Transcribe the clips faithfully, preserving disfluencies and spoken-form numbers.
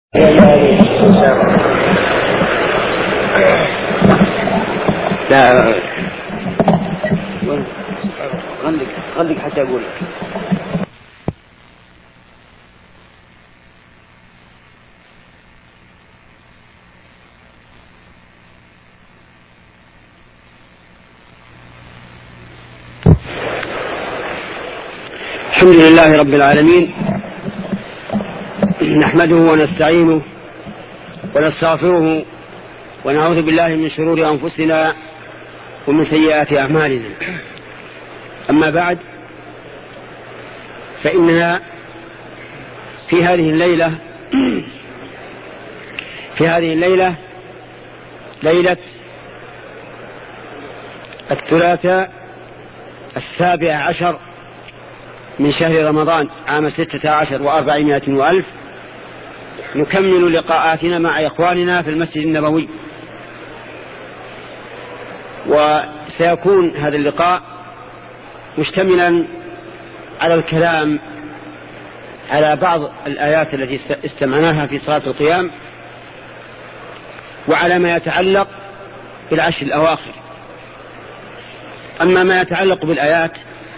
لا خليك خليك حتى أقول. الحمد لله رب العالمين، نحمده ونستعينه ونستغفره ونعوذ بالله من شرور أنفسنا ومن سيئات أعمالنا. أما بعد، فإننا في هذه الليلة في هذه الليلة ليلة الثلاثاء السابع عشر من شهر رمضان عام ستة عشر وأربعمائة وألف، نكمل لقاءاتنا مع إخواننا في المسجد النبوي. وسيكون هذا اللقاء مشتملا على الكلام على بعض الآيات التي استمعناها في صلاة القيام، وعلى ما يتعلق بالعشر الأواخر. أما ما يتعلق بالآيات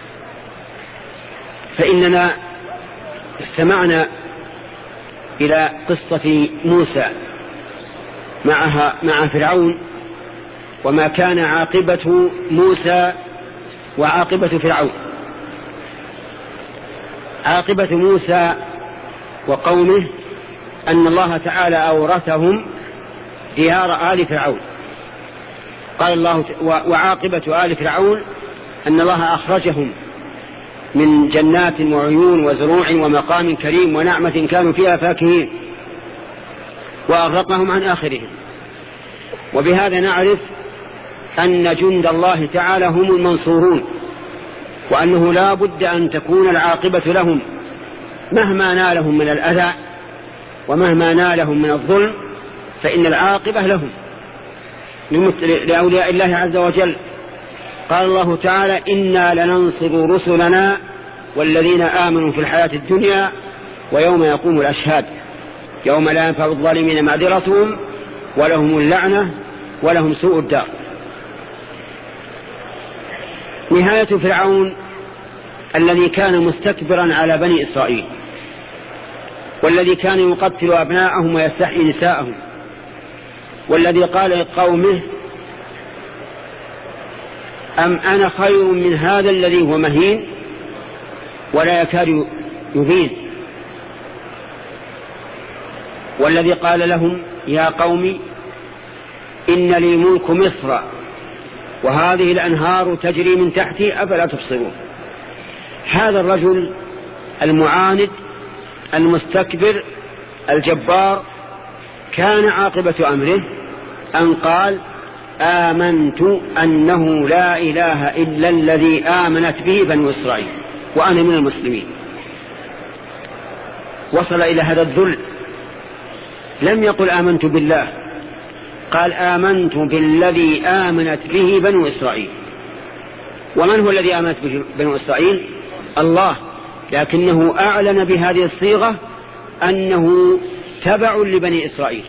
فإننا استمعنا إلى قصة موسى معها مع فرعون، وما كان عاقبة موسى وعاقبة فرعون. عاقبة موسى وقومه أن الله تعالى أورثهم ديار آل فرعون. قال الله: وعاقبة آل فرعون أن الله أخرجهم من جنات وعيون وزروع ومقام كريم ونعمة كانوا فيها فاكهين، وأغرقهم عن آخرهم. وبهذا نعرف أن جند الله تعالى هم المنصورون، وأنه لا بد أن تكون العاقبة لهم مهما نالهم من الأذى ومهما نالهم من الظلم، فإن العاقبة لهم لأولياء الله عز وجل. قال الله تعالى: إنا لننصر رسلنا والذين آمنوا في الحياة الدنيا ويوم يقوم الأشهاد يوم لا ينفع الظالمين معذرتهم ولهم اللعنة ولهم سوء الدار. نهاية فرعون الذي كان مستكبرا على بني إسرائيل، والذي كان يقتل أبناءهم ويستحيي نساءهم، والذي قال لقومه: أم أنا خير من هذا الذي هو مهين ولا يكاد يبين، والذي قال لهم: يا قوم إن لي ملك مصر وهذه الأنهار تجري من تحتي أفلا تبصرون. هذا الرجل المعاند المستكبر الجبار كان عاقبة أمره أن قال: آمنت أنه لا إله إلا الذي آمنت به بنو إسرائيل وأنا من المسلمين. وصل إلى هذا الذل، لم يقل آمنت بالله، قال: آمنت بالذي آمنت به بنو إسرائيل. ومن هو الذي آمنت به بنو إسرائيل؟ الله، لكنه أعلن بهذه الصيغة أنه تبع لبني إسرائيل.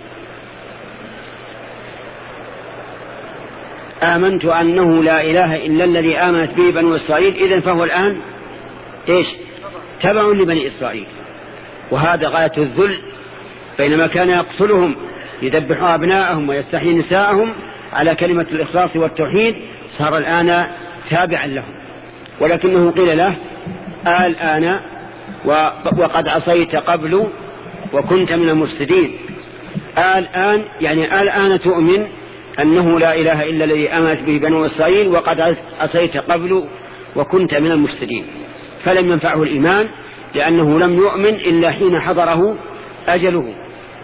آمنت أنه لا إله إلا الذي آمنت به بنو إسرائيل، إذن فهو الآن إيش؟ تبع لبني إسرائيل. وهذا غاية الذل. بينما كان يقتلهم يذبح أبناءهم ويستحيي نساءهم على كلمة الإخلاص والتوحيد، صار الآن تابعا لهم. ولكنه قيل له: الآن وقد عصيت قبل وكنت من المفسدين. الآن يعني الآن تؤمن أنه لا إله إلا الذي آمنت به بنو إسرائيل وقد عصيت قبل وكنت من المفسدين. فلم ينفعه الإيمان، لأنه لم يؤمن إلا حين حضره أجله.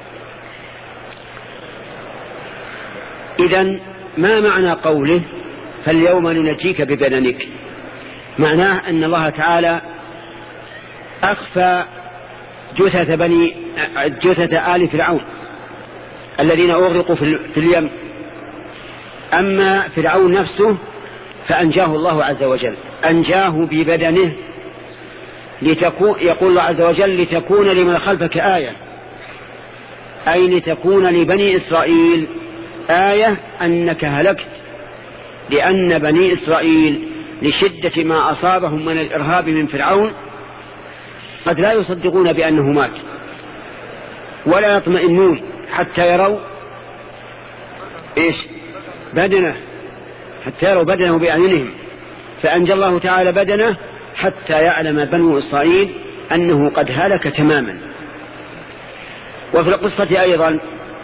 إذن ما معنى قوله: فاليوم ننجيك ببدنك؟ معناه أن الله تعالى أخفى جثث بني جثث آل فرعون الذين أغرقوا في اليم. أما فرعون نفسه فأنجاه الله عز وجل، أنجاه ببدنه لتكون، يقول الله عز وجل: لتكون لمن خلفك آية. أي لتكون لبني إسرائيل آية أنك هلكت، لأن بني إسرائيل لشدة ما أصابهم من الإرهاب من فرعون قد لا يصدقون بأنه مات، ولا يطمئنون حتى يروا إيش بدنه، حتى يروا بدنه بأعينهم، فأنجى الله تعالى بدنه حتى يعلم بنو إسرائيل أنه قد هلك تماما. وفي القصة أيضا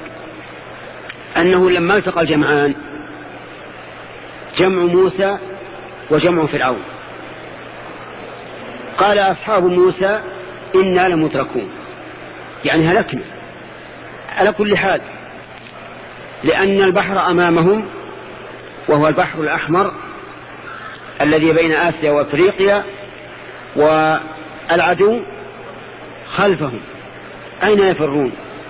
أنه لما التقى الجمعان، جمع موسى وجمع فرعون، قال أصحاب موسى إنا لمدركون، يعني هلكنا على كل حال، لأن البحر أمامهم وهو البحر الأحمر الذي بين آسيا وأفريقيا، والعدو خلفهم، أين يفرون؟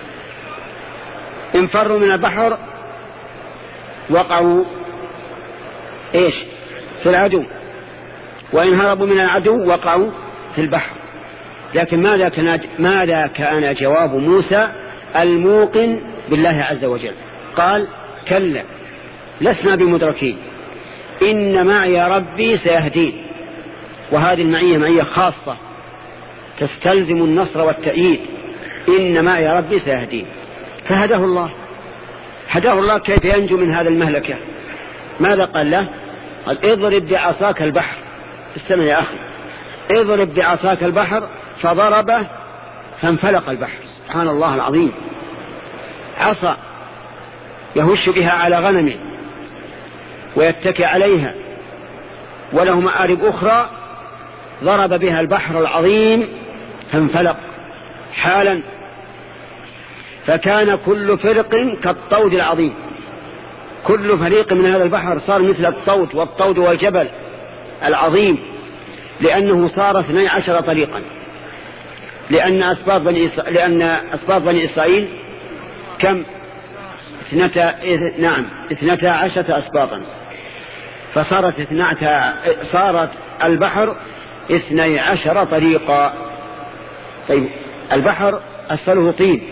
إن فروا من البحر وقعوا إيش في العدو، وإن هربوا من العدو وقعوا في البحر. لكن ماذا كان, ماذا كان جواب موسى الموقن بالله عز وجل؟ قال كلا لسنا بمدركين، إن معي ربي سيهدين. وهذه المعية معية خاصة تستلزم النصر والتأييد، إن معي ربي سيهدين. فهداه الله، هداه الله كيف ينجو من هذا المهلكة. ماذا قال له؟ قال اضرب بعصاك البحر، استمع يا أخي، اضرب بعصاك البحر فضربه فانفلق البحر. سبحان الله العظيم، عصا يهش بها على غنمه ويتكئ عليها، وله مآرب أخرى، ضرب بها البحر العظيم فانفلق حالا، فكان كل فرق كالطود العظيم. كل فريق من هذا البحر صار مثل الطود، والطود والجبل العظيم، لأنه صار اثني عشر طريقا، لأن أسباط بني إسرائيل, لأن أسباط بني إسرائيل كم؟ اثنتا نعم اثنتا عشرة أسباطا، فصارت اثنتا صارت البحر اثني عشر طريقا. طيب البحر أسفله طين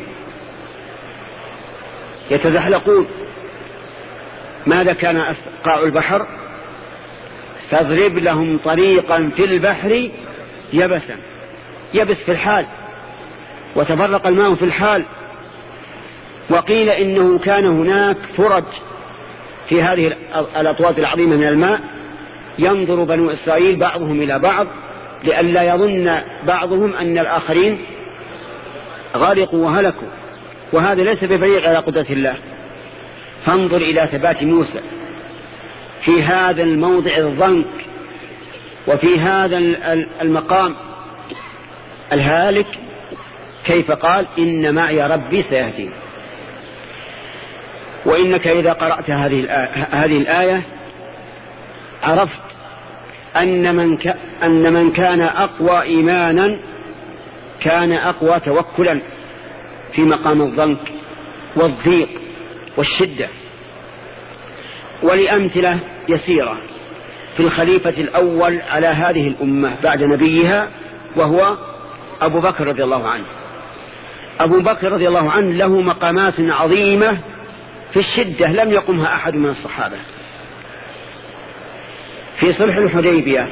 يتزحلقون، ماذا كان قاع البحر؟ فاضرب لهم طريقا في البحر يبسا، يبس في الحال، وتفرق الماء في الحال. وقيل إنه كان هناك فرج في هذه الأطوات العظيمة من الماء، ينظر بنو إسرائيل بعضهم إلى بعض لئلا يظن بعضهم أن الآخرين غارقوا وهلكوا، وهذا ليس ببعيد على قدرة الله. فانظر إلى ثبات موسى في هذا الموضع الضنك وفي هذا المقام الهالك، كيف قال إن معي ربي سيهدين. وإنك إذا قرأت هذه الآية, هذه الآية عرفت أن من, ك... أن من كان أقوى إيمانا كان أقوى توكلا في مقام الضنك والضيق والشدة. ولأمثلة يسيرة في الخليفة الأول على هذه الأمة بعد نبيها، وهو أبو بكر رضي الله عنه. أبو بكر رضي الله عنه له مقامات عظيمة في الشدة لم يقمها أحد من الصحابة. في صلح الحديبية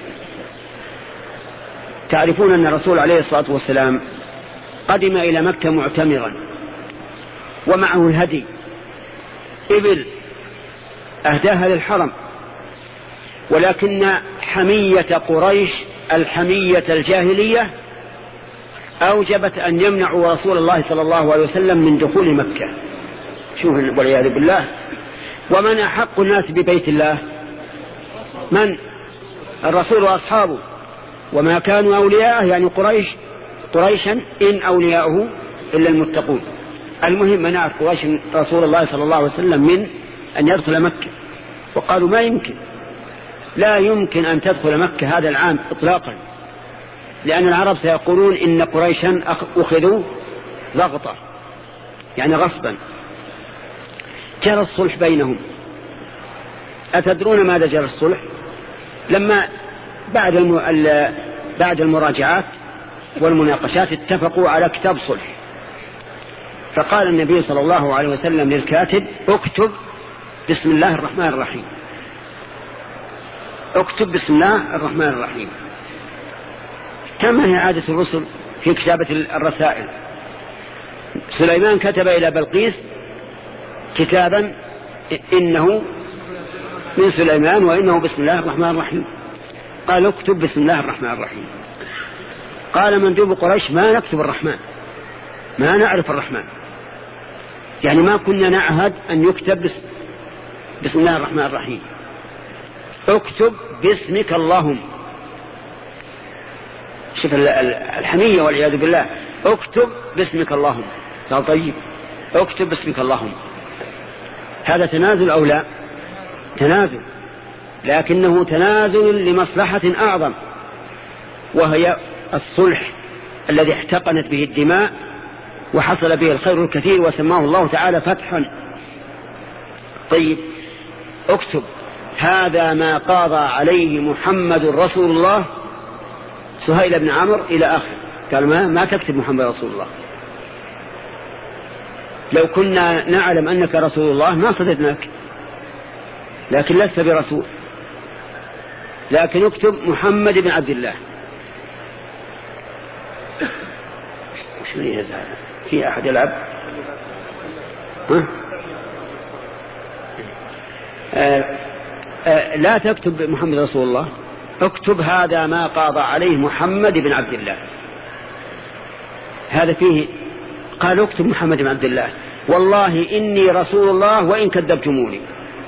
تعرفون أن الرسول عليه الصلاة والسلام قدم إلى مكة معتمرا، ومعه الهدي، إبل أهداها للحرم، ولكن حمية قريش الحمية الجاهلية أوجبت أن يمنعوا رسول الله صلى الله عليه وسلم من دخول مكة. شوف والعياذ بالله. ومن أحق الناس ببيت الله؟ من؟ الرسول وأصحابه، وما كانوا أولياءه يعني قريش قريشا إن أولياءه إلا المتقون. المهم منعت قريش رسول الله صلى الله عليه وسلم من أن يدخل مكة، وقالوا ما يمكن، لا يمكن أن تدخل مكة هذا العام إطلاقا، لأن العرب سيقولون إن قريشا أخذوا ضغطة يعني غصبا. جرى الصلح بينهم. أتدرون ماذا جرى الصلح؟ لما بعد بعد المراجعات والمناقشات اتفقوا على كتاب صلح، فقال النبي صلى الله عليه وسلم للكاتب اكتب بسم الله الرحمن الرحيم، اكتب بسم الله الرحمن الرحيم. كما هي عادة الرسل في كتابة الرسائل. سليمان كتب إلى بلقيس كتابا إنه من سليمان وإنه بسم الله الرحمن الرحيم، قال اكتب بسم الله الرحمن الرحيم. قال مندوب قريش ما نكتب الرحمن، ما نعرف الرحمن، يعني ما كنا نعهد أن يكتب بس بسم الله الرحمن الرحيم، اكتب باسمك اللهم. شوف الحمية والعياذ بالله، اكتب باسمك اللهم. قال طيب اكتب باسمك اللهم. هذا تنازل أو لا؟ تنازل، لكنه تنازل لمصلحة أعظم، وهي الصلح الذي احتقنت به الدماء وحصل به الخير الكثير وسماه الله تعالى فتحا. طيب اكتب هذا ما قاضى عليه محمد رسول الله سهيل بن عمرو إلى آخر. قال ما, ما تكتب محمد رسول الله، لو كنا نعلم أنك رسول الله ما صددناك، لكن لست برسول، لكن اكتب محمد بن عبد الله. وش من يزعل في أحد يلعب؟ ها؟ آه آه لا تكتب محمد رسول الله، اكتب هذا ما قاضى عليه محمد بن عبد الله. هذا فيه قال اكتب محمد بن عبد الله، والله إني رسول الله وإن كذبتموني.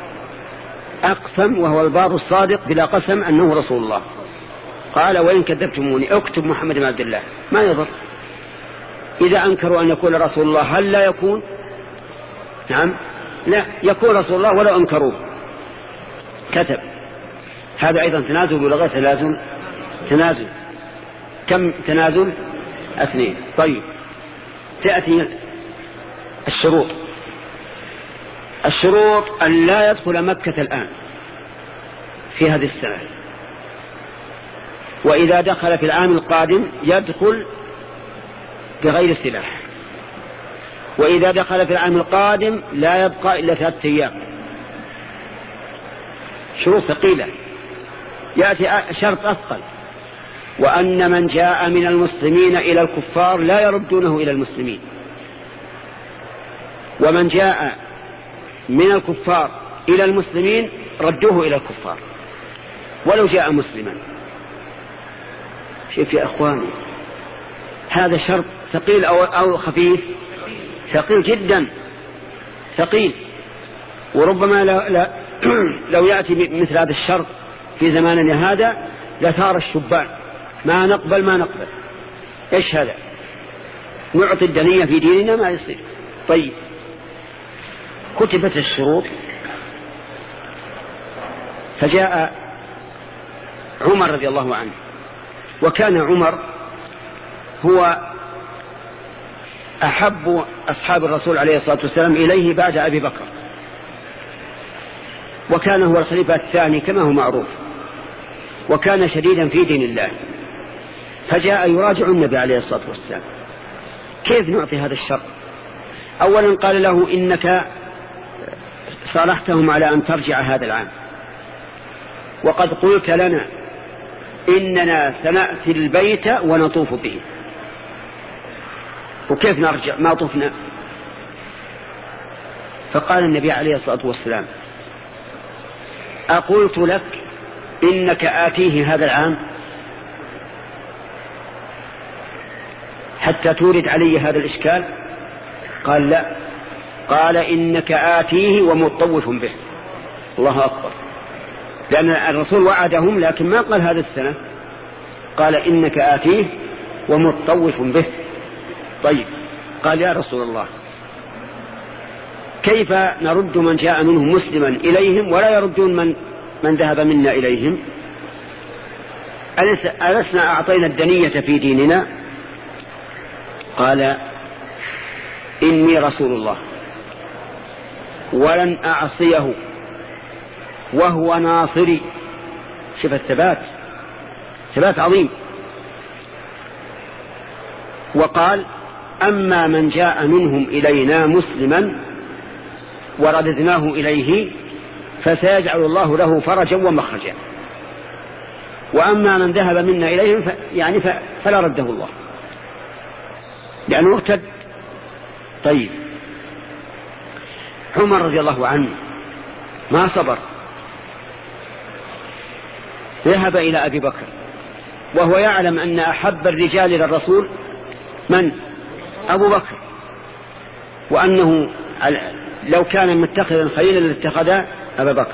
أقسم وهو البار الصادق بلا قسم أنه رسول الله. قال وإن كذبتموني اكتب محمد بن عبد الله، ما يضر. إذا أنكروا أن يكون رسول الله هل لا يكون؟ نعم لا يكون رسول الله ولو أنكروه. كتب. هذا أيضا تنازل ولغة تنازل تنازل كم تنازل؟ اثنين. طيب تأتي الشروط. الشروط أن لا يدخل مكة الآن في هذه السنة، وإذا دخل في العام القادم يدخل بغير سلاح، وإذا دخل في العام القادم لا يبقى إلا ثلاثة أيام. شروط ثقيلة. يأتي شرط أثقل، وأن من جاء من المسلمين إلى الكفار لا يردونه إلى المسلمين، ومن جاء من الكفار إلى المسلمين ردوه إلى الكفار ولو جاء مسلما. شوف يا أخواني، هذا شرط ثقيل أو, أو خفيف؟ ثقيل جدا، ثقيل. وربما لا لا لو يأتي مثل هذا الشرط في زماننا هذا لثار الشبان، ما نقبل ما نقبل. إيش هذا؟ نعطي الدنية في ديننا ما يصير. طيب كتبت الشروط، فجاء عمر رضي الله عنه، وكان عمر هو أحب أصحاب الرسول عليه الصلاة والسلام إليه بعد أبي بكر، وكان هو الخليفة الثاني كما هو معروف، وكان شديدا في دين الله. فجاء يراجع النبي عليه الصلاة والسلام كيف نعطي هذا الشرط. أولا قال له إنك صالحتهم على أن ترجع هذا العام، وقد قلت لنا إننا سنأتي البيت ونطوف به، وكيف نرجع ما طفنا؟ فقال النبي عليه الصلاة والسلام أقلت لك إنك آتيه هذا العام حتى تورد علي هذا الإشكال؟ قال لا. قال إنك آتيه ومطوف به. الله أكبر، لأن الرسول وعدهم لكن ما قال هذا السنة، قال إنك آتيه ومطوف به. طيب قال يا رسول الله كيف نرد من جاء منهم مسلما إليهم ولا يردون من, من ذهب منا إليهم؟ ألسنا أعطينا الدنية في ديننا؟ قال إني رسول الله ولن أعصيه وهو ناصري. شوف الثبات، ثبات عظيم. وقال أما من جاء منهم إلينا مسلما ورددناه إليه فسيجعل الله له فرجا ومخرجا، وأما من ذهب منا إليهم ف... يعني ف... فلا رده الله لأنه ارتد. طيب، عمر رضي الله عنه ما صبر، ذهب إلى أبي بكر وهو يعلم أن أحب الرجال إلى الرسول من؟ أبو بكر، وأنه لو كان متخذا خليلا لاتخذ أبا بكر.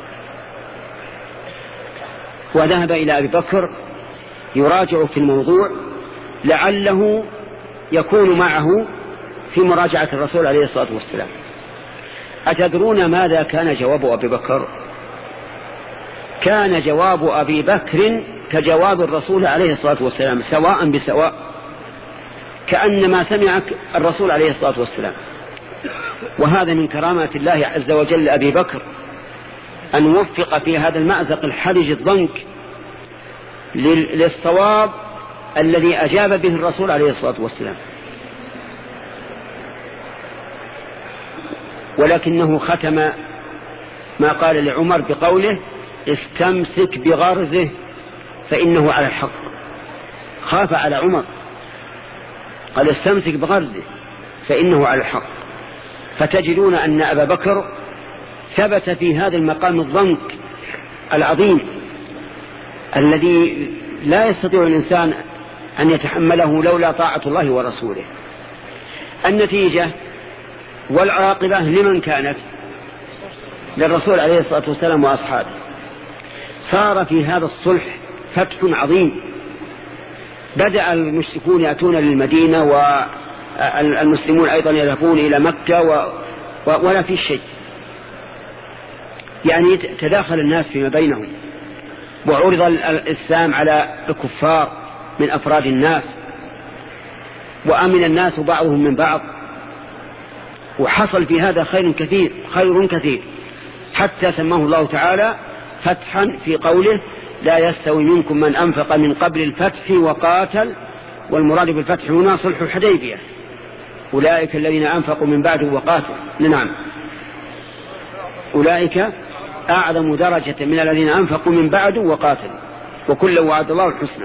وذهب إلى أبي بكر يراجع في الموضوع لعله يكون معه في مراجعة الرسول عليه الصلاة والسلام. أتدرون ماذا كان جواب أبي بكر؟ كان جواب أبي بكر كجواب الرسول عليه الصلاة والسلام سواء بسواء، كأنما سمع الرسول عليه الصلاة والسلام. وهذا من كرامات الله عز وجل لأبي بكر أن وفق في هذا المأزق الحرج الضنك للصواب الذي أجاب به الرسول عليه الصلاة والسلام. ولكنه ختم ما قال لعمر بقوله استمسك بغرزه فإنه على الحق. خاف على عمر، قال استمسك بغرزه فإنه على الحق. فتجدون أن أبا بكر ثبت في هذا المقام الضنك العظيم الذي لا يستطيع الإنسان أن يتحمله لولا طاعة الله ورسوله. النتيجة والعاقبة لمن كانت؟ للرسول عليه الصلاة والسلام وأصحابه. صار في هذا الصلح فتح عظيم، بدأ المشركون يأتون للمدينة والمسلمون أيضا يذهبون إلى مكة و... ولا في شيء، يعني تداخل الناس فيما بينهم، وعرض الإسلام على الكفار من أفراد الناس، وأمن الناس بعضهم من بعض، وحصل في هذا خير كثير خير كثير حتى سماه الله تعالى فتحا في قوله لا يستوي منكم من أنفق من قبل الفتح وقاتل، والمراد بالفتح هنا صلح الحديبية، أولئك الذين أنفقوا من بعد وقاتل. نعم، أولئك أعظم درجة من الذين أنفقوا من بعد وقاتل وكلا وعد الله الحسنى.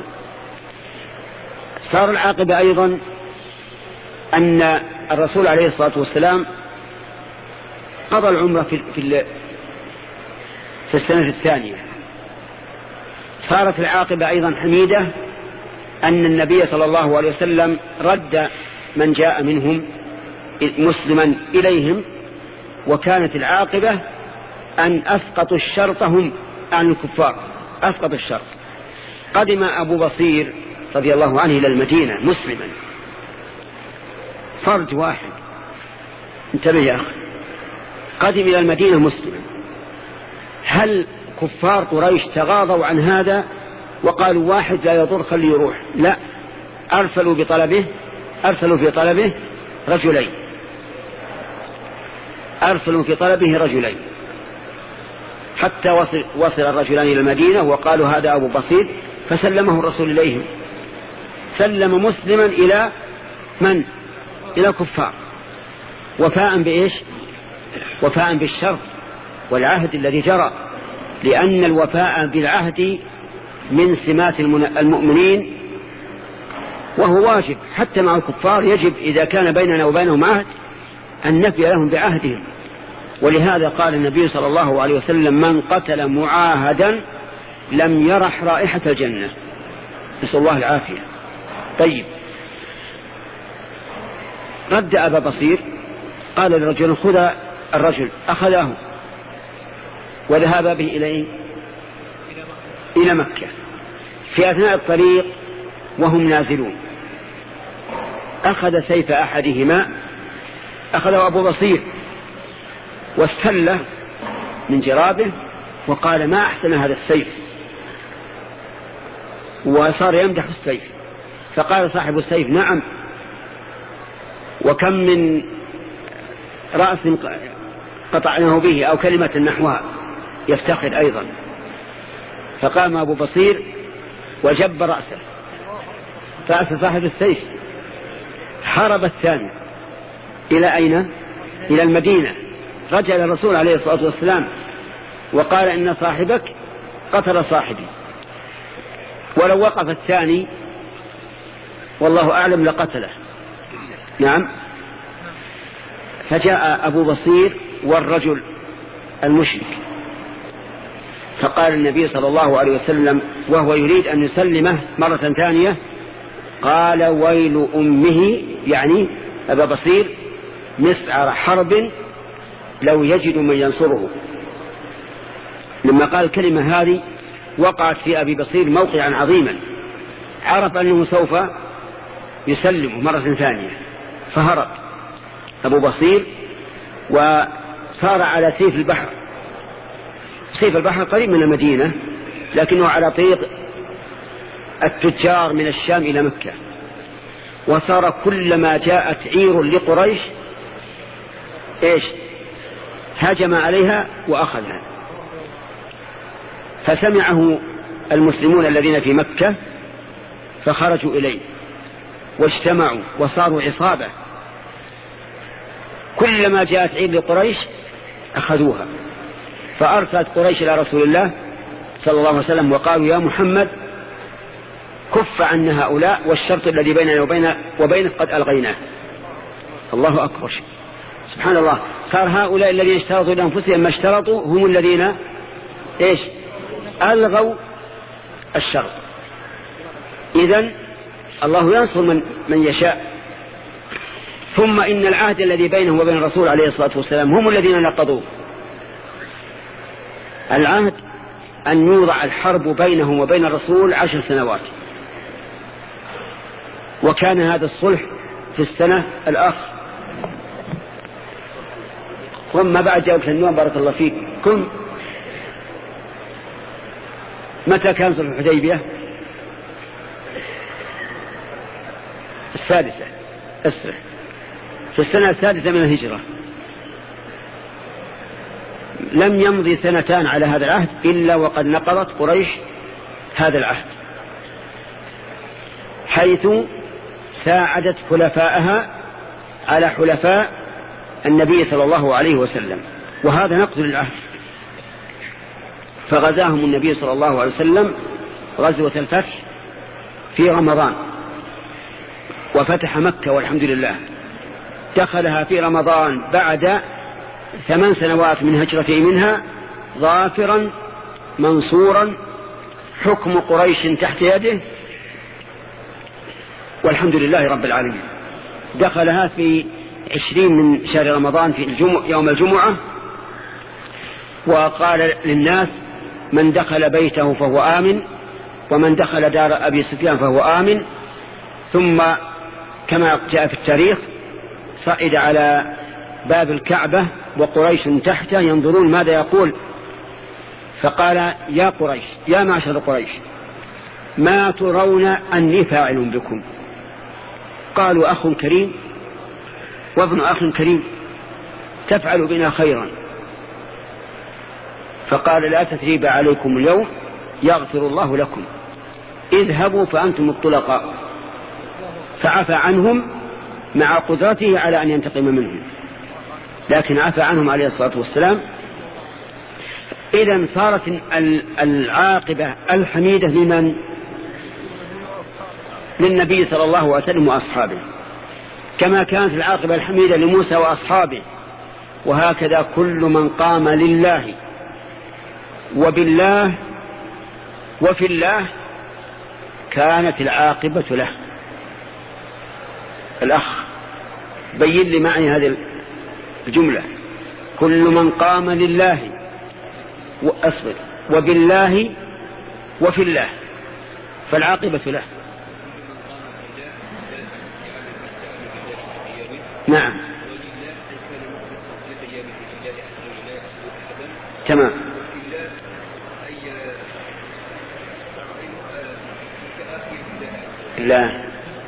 صار العاقبة أيضا أن الرسول عليه الصلاة والسلام قضى العمرة في, في, في السنة الثانية. صارت العاقبة أيضا حميدة أن النبي صلى الله عليه وسلم رد من جاء منهم مسلما إليهم، وكانت العاقبة أن أسقطوا الشرط هم عن الكفار، أسقطوا الشرط. قدم أبو بصير رضي الله عنه إلى المدينة مسلما، فرد واحد، انتبه يا أخي، قدم إلى المدينة مسلما. هل كفار قريش تغاضوا عن هذا وقالوا واحد لا يضر خليه يروح؟ لا، أرسلوا بطلبه أرسلوا في طلبه رجلين أرسلوا في طلبه رجلين حتى وصل, وصل الرجلان إلى المدينة وقالوا هذا أبو بصير، فسلمه الرسول إليهم. سلم مسلما إلى من؟ إلى كفار، وفاء بإيش؟ وفاء بالشرط والعهد الذي جرى، لأن الوفاء بالعهد من سمات المؤمنين وهو واجب حتى مع الكفار. يجب إذا كان بيننا وبينهم عهد أن نفي لهم بعهدهم. ولهذا قال النبي صلى الله عليه وسلم من قتل معاهدا لم يرح رائحة الجنة، نسأل الله العافية. طيب، رد أبا بصير قال للرجل خذ الرجل، أخذه وذهب به إلى إلى مكة. في أثناء الطريق وهم نازلون أخذ سيف أحدهما، أخذه أبو بصير واستله من جرابه وقال ما أحسن هذا السيف، وصار يمدح السيف. فقال صاحب السيف نعم، وكم من رأس قطعناه به أو كلمة نحوها، يفتخر أيضا. فقام أبو بصير وجب رأسه، رأس صاحب السيف، حارب الثاني إلى أين؟ إلى المدينة. رجع الرسول عليه الصلاة والسلام وقال إن صاحبك قتل صاحبي، ولو وقف الثاني والله أعلم لقتله. نعم. فجاء أبو بصير والرجل المشرك، فقال النبي صلى الله عليه وسلم وهو يريد أن يسلمه مرة ثانية، قال ويل أمه، يعني أبا بصير، مسعر حرب لو يجد من ينصره. لما قال الكلمة هذه وقعت في أبي بصير موقعا عظيما، عرف أنه سوف يسلمه مرة ثانية، فهرب أبو بصير وصار على سيف البحر. سيف البحر قريب من المدينة، لكنه على طريق التجار من الشام إلى مكة، وصار كلما جاءت عير لقريش إيش هاجم عليها وأخذها. فسمعه المسلمون الذين في مكة فخرجوا إليه واجتمعوا وصاروا عصابة، كلما جاءت عير لقريش أخذوها. فأرسلت قريش إلى رسول الله صلى الله عليه وسلم وقالوا يا محمد كف عن هؤلاء، والشرط الذي بيننا وبين وبينك قد ألغيناه. الله أكبر، سبحان الله. صار هؤلاء الذين اشترطوا لأنفسهم ما اشترطوا هم الذين إيش ألغوا الشرط. إذن الله ينصر من, من يشاء. ثم إن العهد الذي بينه وبين الرسول عليه الصلاة والسلام هم الذين نقضوه. العهد أن يوضع الحرب بينهم وبين الرسول عشر سنوات، وكان هذا الصلح في السنة الآخر. وما بعد جاءوا النوم بارك الله فيك كم متى كان صلح الحديبية؟ السادسة أسرع في السنة السادسة من الهجرة. لم يمضي سنتان على هذا العهد إلا وقد نقضت قريش هذا العهد، حيث ساعدت حلفاءها على حلفاء النبي صلى الله عليه وسلم، وهذا نقض للعهد. فغزاهم النبي صلى الله عليه وسلم غزوة الفتح في رمضان، وفتح مكة والحمد لله. دخلها في رمضان بعد ثمان سنوات من هجرته منها، ظافرا منصورا، حكم قريش تحت يده، والحمد لله رب العالمين. دخلها في عشرين من شهر رمضان في الجمع يوم الجمعة، وقال للناس من دخل بيته فهو آمن، ومن دخل دار أبي سفيان فهو آمن. ثم كما جاء في التاريخ صعد على باب الكعبة وقريش تحته ينظرون ماذا يقول، فقال يا قريش، يا معشر قريش، ما ترون أني فاعل بكم؟ قالوا أخ كريم وابن أخ كريم، تفعل بنا خيرا. فقال لا تثريب عليكم اليوم يغفر الله لكم، اذهبوا فأنتم الطلقاء. فعفى عنهم مع قدرته على أن ينتقم منهم، لكن عفى عنهم عليه الصلاة والسلام. إذن صارت العاقبة الحميدة لمن؟ للنبي صلى الله عليه وسلم وأصحابه، كما كانت العاقبة الحميدة لموسى وأصحابه. وهكذا كل من قام لله وبالله وفي الله كانت العاقبة له. الأخ بين لي معي هذه الجملة، كل من قام لله وأصبر وبالله وفي الله فالعاقبة له. نعم تمام. لا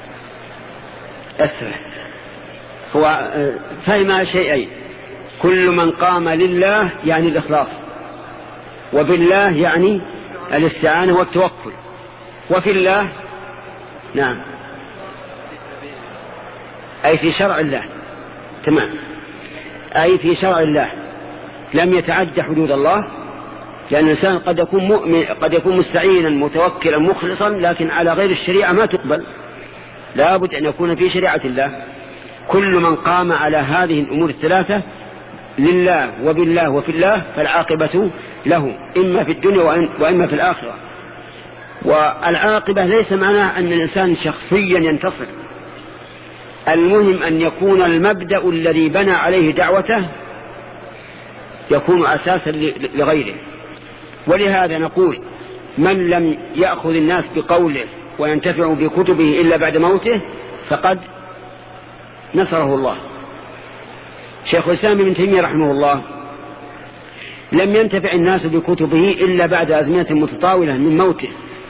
أسرع، هو فهم شيئين، كل من قام لله يعني الإخلاص، وبالله يعني الاستعانة والتوكل، وفي الله نعم أي في شرع الله. تمام. أي في شرع الله لم يتعدى حدود الله، لأن الإنسان قد يكون مؤمن، قد يكون مستعينا متوكلا مخلصا، لكن على غير الشريعة ما تقبل، لا بد أن يكون في شريعة الله. كل من قام على هذه الأمور الثلاثة لله وبالله وفي الله فالعاقبة له، إما في الدنيا وإما في الآخرة. والعاقبة ليس معناه أن الإنسان شخصيا ينتصر، المهم أن يكون المبدأ الذي بنى عليه دعوته يكون أساسا لغيره. ولهذا نقول من لم يأخذ الناس بقوله وينتفع بكتبه إلا بعد موته فقد نصره الله. شيخ الإسلام ابن تيمية رحمه الله لم ينتفع الناس بكتبه إلا بعد أزمنة متطاولة من موته،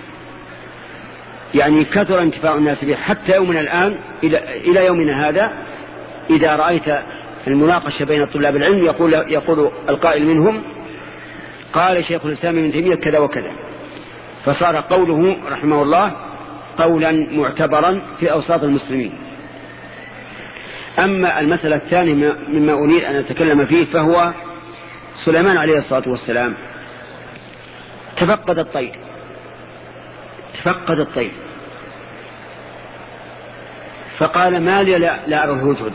يعني كثر انتفاع الناس به حتى يومنا الآن إلى يومنا هذا. إذا رأيت المناقشة بين طلاب العلم يقول, يقول القائل منهم قال شيخ الإسلام ابن تيمية كذا وكذا، فصار قوله رحمه الله قولا معتبرا في أوساط المسلمين. أما المسألة الثانية مما أريد أن أتكلم فيه فهو سليمان عليه الصلاة والسلام تفقد الطير تفقد الطير فقال ما لي لا أرى الهدهد،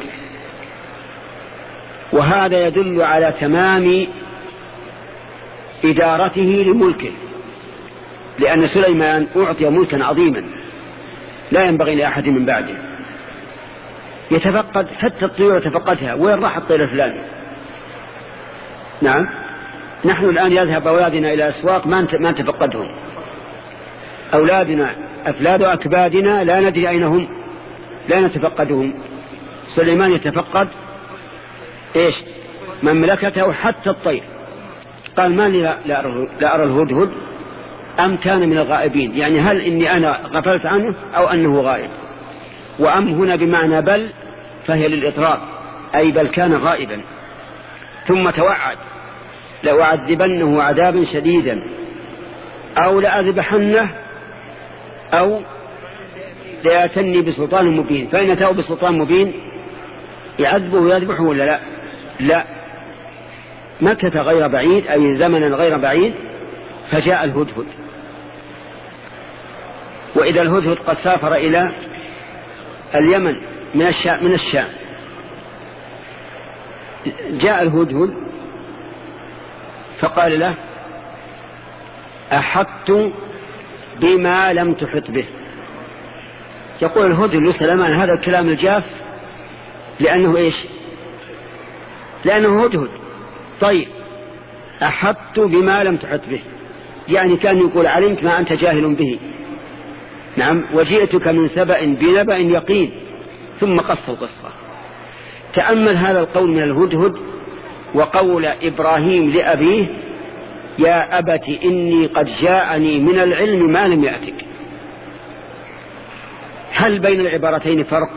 وهذا يدل على تمام إدارته لملكه، لأن سليمان أعطي ملكا عظيما لا ينبغي لأحد من بعده. يتفقد حتى الطيور يتفقدها، وين راح الطير الفلاني؟ نعم، نحن الآن يذهب أولادنا إلى أسواق ما نتفقدهم، أولادنا أفلاد أكبادنا لا ندري أين هم، لا نتفقدهم. سليمان يتفقد إيش؟ مملكته حتى الطير. قال ما لي لا أرى الهدهد أم كان من الغائبين، يعني هل إني أنا غفلت عنه أو أنه غائب. وأم هنا بمعنى بل، فهي للإطراب، أي بل كان غائبا. ثم توعد لأعذبنه عذابا شديدا أو لأذبحنه أو ليأتني بسلطان مبين. فإن أتاه بسلطان مبين يعذبه ويذبحه ولا لا؟ لا. مكة غير بعيد، أي زمنا غير بعيد، فجاء الهدهد. وإذا الهدهد قد سافر إلى اليمن من الشام, من الشام جاء الهدهد فقال له أحطت بما لم تحط به. يقول الهدهد لسليمان هذا الكلام الجاف لأنه إيش؟ لأنه هدهد. طيب أحطت بما لم تحط به، يعني كان يقول علمت ما أنت جاهل به. نعم، وجئتك من سبأ بنبأ يقين، ثم قص القصة. تأمل هذا القول من الهدهد وقول إبراهيم لأبيه يا أبت إني قد جاءني من العلم ما لم يأتك. هل بين العبارتين فرق؟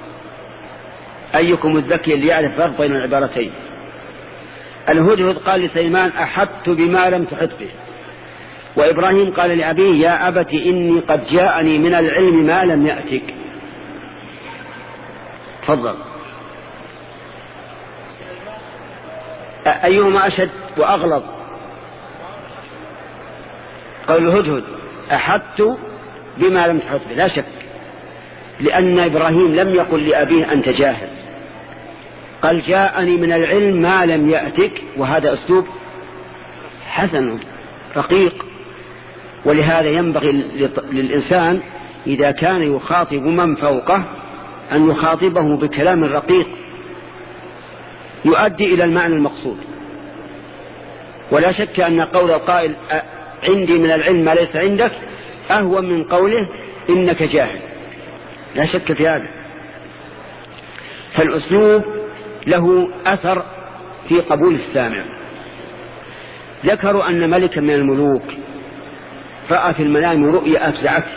أيكم الذكي اللي يعرف فرق بين العبارتين؟ الهدهد قال لسليمان أحطت بما لم تحط به، وإبراهيم قال لأبيه يا أبت إني قد جاءني من العلم ما لم يأتك. تفضل، أيهما أشد وأغلظ؟ قول الهدهد أحطت بما لم تحط به، لا شك، لأن إبراهيم لم يقل لأبيه أنت جاهل، قال جاءني من العلم ما لم يأتك، وهذا أسلوب حسن رقيق. ولهذا ينبغي للإنسان إذا كان يخاطب من فوقه أن يخاطبه بكلام رقيق يؤدي إلى المعنى المقصود. ولا شك أن قول القائل عندي من العلم ما ليس عندك أهون من قوله إنك جاهل، لا شك في هذا. فالأسلوب له أثر في قبول السامع. ذكروا أن ملكا من الملوك رأى في المنام رؤيا أفزعته،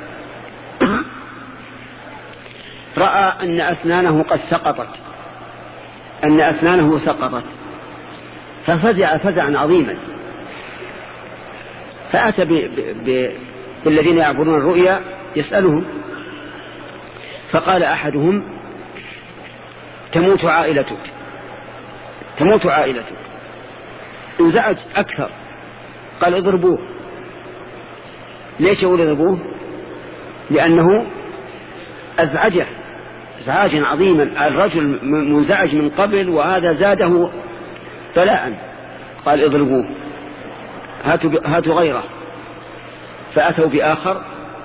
رأى أن أسنانه قد سقطت أن أسنانه سقطت ففزع فزعا عظيما، فأتى ب... ب... بالذين يعبرون الرؤيا يسألهم، فقال أحدهم تموت عائلتك تموت عائلتك انزعج أكثر، قال اضربوه. ليش يقول اضربوه؟ لأنه أزعجه إزعاجا عظيما، الرجل منزعج من قبل وهذا زاده بلاء، قال اضربوه هاتوا, هاتوا غيره. فأتوا بآخر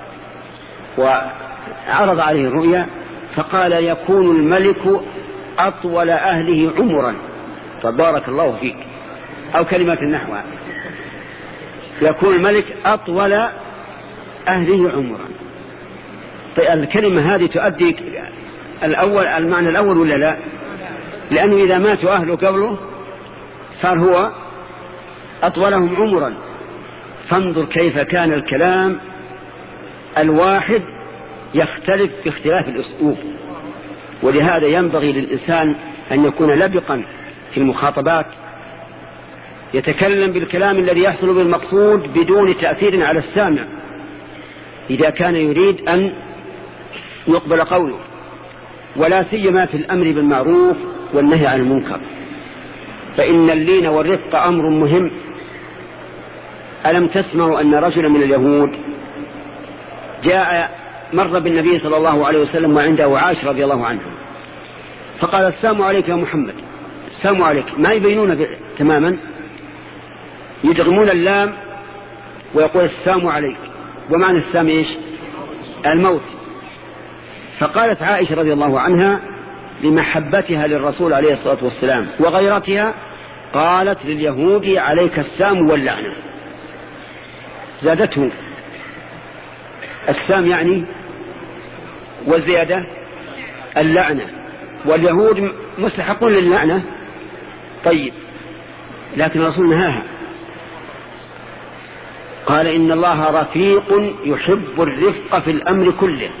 وعرض عليه الرؤيا فقال يكون الملك أطول أهله عمرا، تبارك الله فيك، أو كلمة نحوها، يكون الملك أطول أهله عمرا. طيب الكلمة هذه تؤدي الأول المعنى الأول ولا لا؟ لأنه إذا ماتوا أهله قبله صار هو أطولهم عمرا. فانظر كيف كان الكلام الواحد يختلف باختلاف الأسلوب. ولهذا ينبغي للإنسان أن يكون لبقا في المخاطبات، يتكلم بالكلام الذي يحصل بالمقصود بدون تأثير على السامع إذا كان يريد أن يقبل قوله، ولا سيما في الأمر بالمعروف والنهي عن المنكر، فإن اللين والرفق أمر مهم. ألم تسمعوا أن رجلا من اليهود جاء مر بالنبي صلى الله عليه وسلم وعنده عائشة رضي الله عنه، فقال السلام عليك يا محمد، السلام عليك، ما يبينون تماما، يدغمون اللام ويقول السلام عليك، ومعنى السلام إيش؟ الموت. فقالت عائشة رضي الله عنها لمحبتها للرسول عليه الصلاة والسلام وغيرتها، قالت لليهود عليك السام واللعنة. زادته السام يعني، والزيادة اللعنة، واليهود مستحقون للعنة. طيب لكن الرسول نهاها، قال إن الله رفيق يحب الرفق في الأمر كله.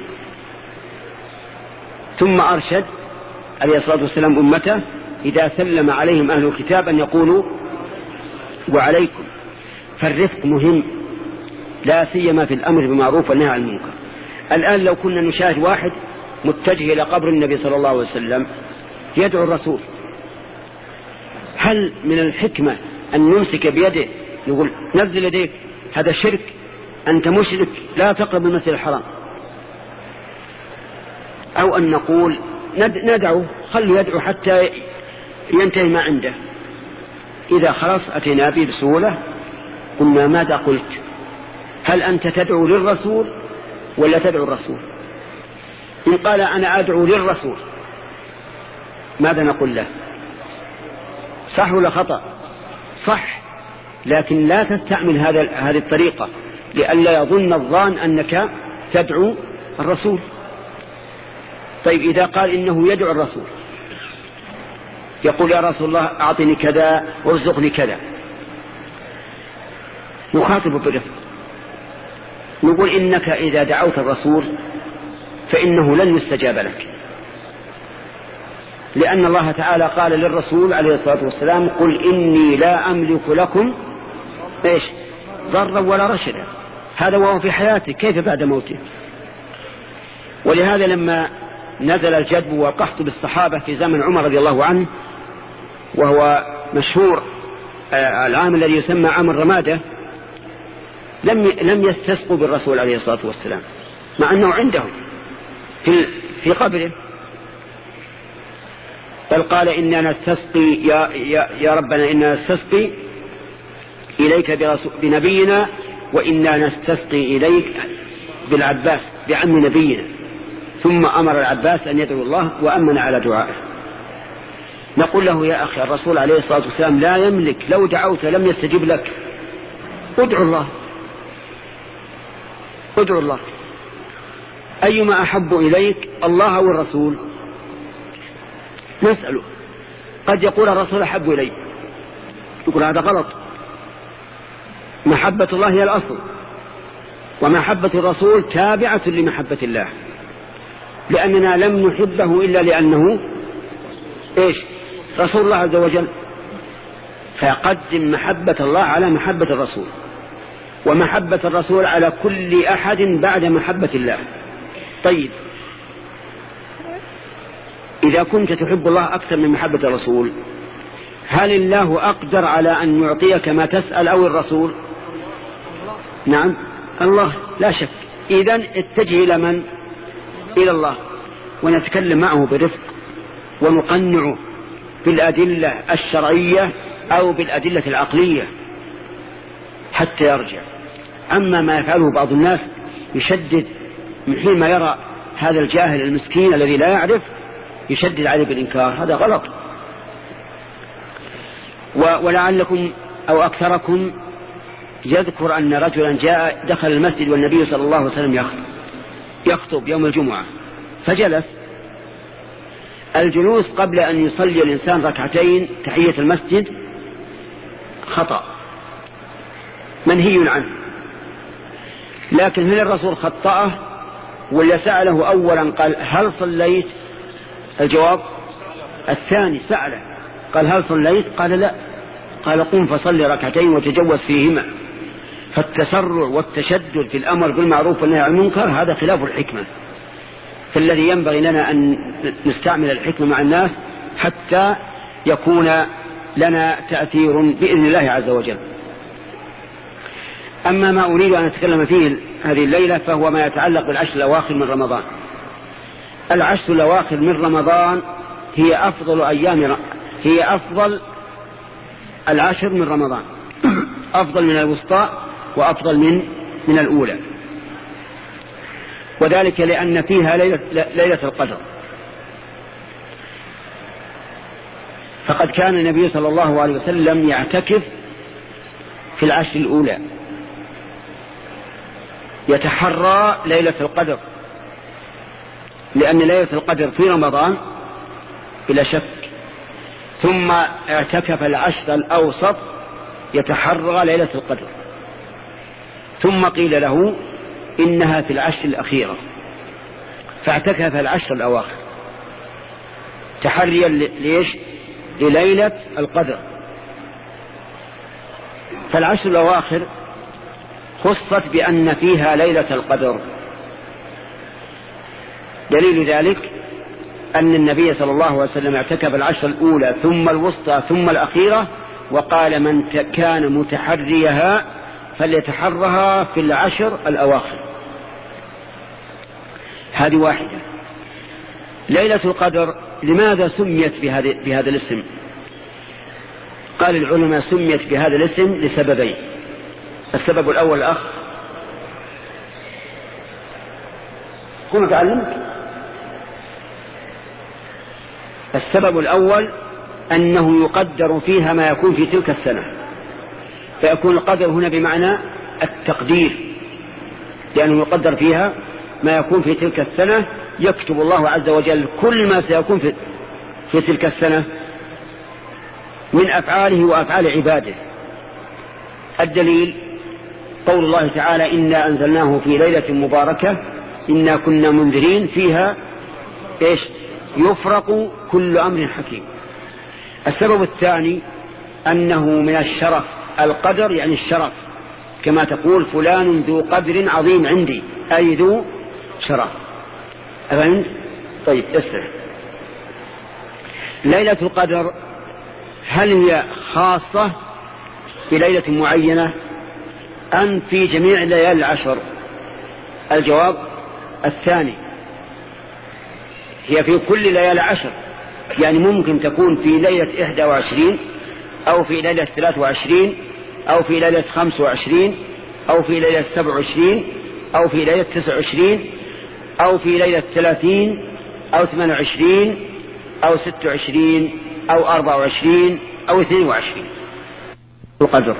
ثم أرشد عليه الصلاة والسلام أمته إذا سلم عليهم أهل الكتاب أن يقولوا وعليكم. فالرفق مهم لا سيما في الأمر بالمعروف والنهي عن المنكر. الآن لو كنا نشاهد واحد متجه إلى قبر النبي صلى الله عليه وسلم يدعو الرسول، هل من الحكمة أن نمسك بيده نقول نزل يديك هذا شرك، أنت مشرك، لا تقرب المسجد الحرام، أو أن نقول ندعو خلوا يدعو حتى ينتهي ما عنده، إذا خلاص أتينا به بسهولة قلنا ماذا قلت؟ هل أنت تدعو للرسول ولا تدعو الرسول؟ إن قال أنا أدعو للرسول ماذا نقول له؟ صح ولا خطأ؟ صح، لكن لا تستعمل هذا هذه الطريقة لئلا يظن الظان أنك تدعو الرسول. طيب إذا قال إنه يدعو الرسول، يقول يا رسول الله أعطني كذا وارزقني كذا، نخاطب بالرفق، نقول إنك إذا دعوت الرسول فإنه لن يستجاب لك، لأن الله تعالى قال للرسول عليه الصلاة والسلام قل إني لا أملك لكم إيش ضرا ولا رشدا. هذا وهو في حياته، كيف بعد موته؟ ولهذا لما نزل الجدب والقحط بالصحابة في زمن عمر رضي الله عنه، وهو مشهور العام الذي يسمى عام الرمادة، لم لم يستسقوا بالرسول عليه الصلاة والسلام مع أنه عندهم في في قبره، بل قال إننا نستسقي يا, يا, يا ربنا إننا نستسقي إليك بنبينا وإنا نستسقي إليك بالعباس بعم نبينا. ثم أمر العباس أن يدعو الله وأمن على دعائه. نقول له يا أخي الرسول عليه الصلاة والسلام لا يملك، لو دعوت لم يستجب لك، ادعو الله ادعو الله. أيما أحب إليك الله أو الرسول؟ نسأله. قد يقول الرسول أحب إليك، يقول هذا غلط، محبة الله هي الأصل، ومحبة الرسول تابعة لمحبة الله، لأننا لم نحبه إلا لأنه إيش رسول الله عز وجل، فقدم محبة الله على محبة الرسول، ومحبة الرسول على كل أحد بعد محبة الله. طيب إذا كنت تحب الله أكثر من محبة الرسول، هل الله أقدر على أن يعطيك ما تسأل أو الرسول؟ نعم الله لا شك. إذن اتجه إلى من؟ إلى الله، ونتكلم معه برفق ونقنعه بالأدلة الشرعية أو بالأدلة العقلية حتى يرجع. أما ما يفعله بعض الناس يشدد من حين ما يرى هذا الجاهل المسكين الذي لا يعرف يشدد عليه بالإنكار، هذا غلط. ولعلكم أو أكثركم يذكر أن رجلا جاء دخل المسجد والنبي صلى الله عليه وسلم يخطب يوم الجمعة فجلس. الجلوس قبل أن يصلي الإنسان ركعتين تحية المسجد خطأ منهي عنه، لكن هل الرسول خطأه ولا سأله أولا قال هل صليت؟ الجواب الثاني، سأله قال هل صليت؟ قال لا، قال قم فصلي ركعتين وتجوز فيهما. فالتسرع والتشدد في الأمر بالمعروف والنهي عن المنكر هذا خلاف الحكمة، فالذي ينبغي لنا أن نستعمل الحكمة مع الناس حتى يكون لنا تأثير بإذن الله عز وجل. أما ما أريد أن أتكلم فيه هذه الليلة فهو ما يتعلق بالعشر الأواخر من رمضان. العشر الأواخر من رمضان هي أفضل أيام، هي أفضل العشر من رمضان، أفضل من الوسطى وأفضل من من الأولى، وذلك لأن فيها ليلة, ليلة القدر. فقد كان النبي صلى الله عليه وسلم يعتكف في العشر الأولى، يتحرى ليلة القدر، لأن ليلة القدر في رمضان بلا شك. ثم اعتكف العشر الأوسط يتحرى ليلة القدر، ثم قيل له إنها في العشر الأخيرة فاعتكف العشر الأواخر تحريا ليش؟ لليلة القدر. فالعشر الأواخر خصت بأن فيها ليلة القدر. دليل ذلك أن النبي صلى الله عليه وسلم اعتكف العشر الأولى ثم الوسطى ثم الأخيرة، وقال من كان متحريها فليتحرها في العشر الأواخر. هذه واحدة. ليلة القدر لماذا سميت بهذا, بهذا الاسم؟ قال العلماء سميت بهذا الاسم لسببين. السبب الأول أخ كم تعلمت؟ السبب الأول أنه يقدر فيها ما يكون في تلك السنة، فيكون القدر هنا بمعنى التقدير، لأنه يقدر فيها ما يكون في تلك السنة، يكتب الله عز وجل كل ما سيكون في, في تلك السنة من أفعاله وأفعال عباده. الدليل قول الله تعالى إنا أنزلناه في ليلة مباركة إنا كنا منذرين فيها إيش؟ يفرق كل أمر حكيم. السبب الثاني أنه من الشرف، القدر يعني الشرف، كما تقول فلان ذو قدر عظيم عندي، أي ذو شرف. أفهمت؟ طيب اسمع، ليلة القدر هل هي خاصة بليلة معينة أم في جميع الليالي العشر؟ الجواب الثاني، هي في كل ليالي عشر، يعني ممكن تكون في ليلة إحدى وعشرين أو في ليلة ثلاث وعشرين أو في ليلة خمس وعشرين أو في ليلة سبع وعشرين أو في ليلة تسع وعشرين أو في ليلة ثلاثين أو ثمان وعشرين أو ست وعشرين أو أربع وعشرين أو اثنين وعشرين القدر.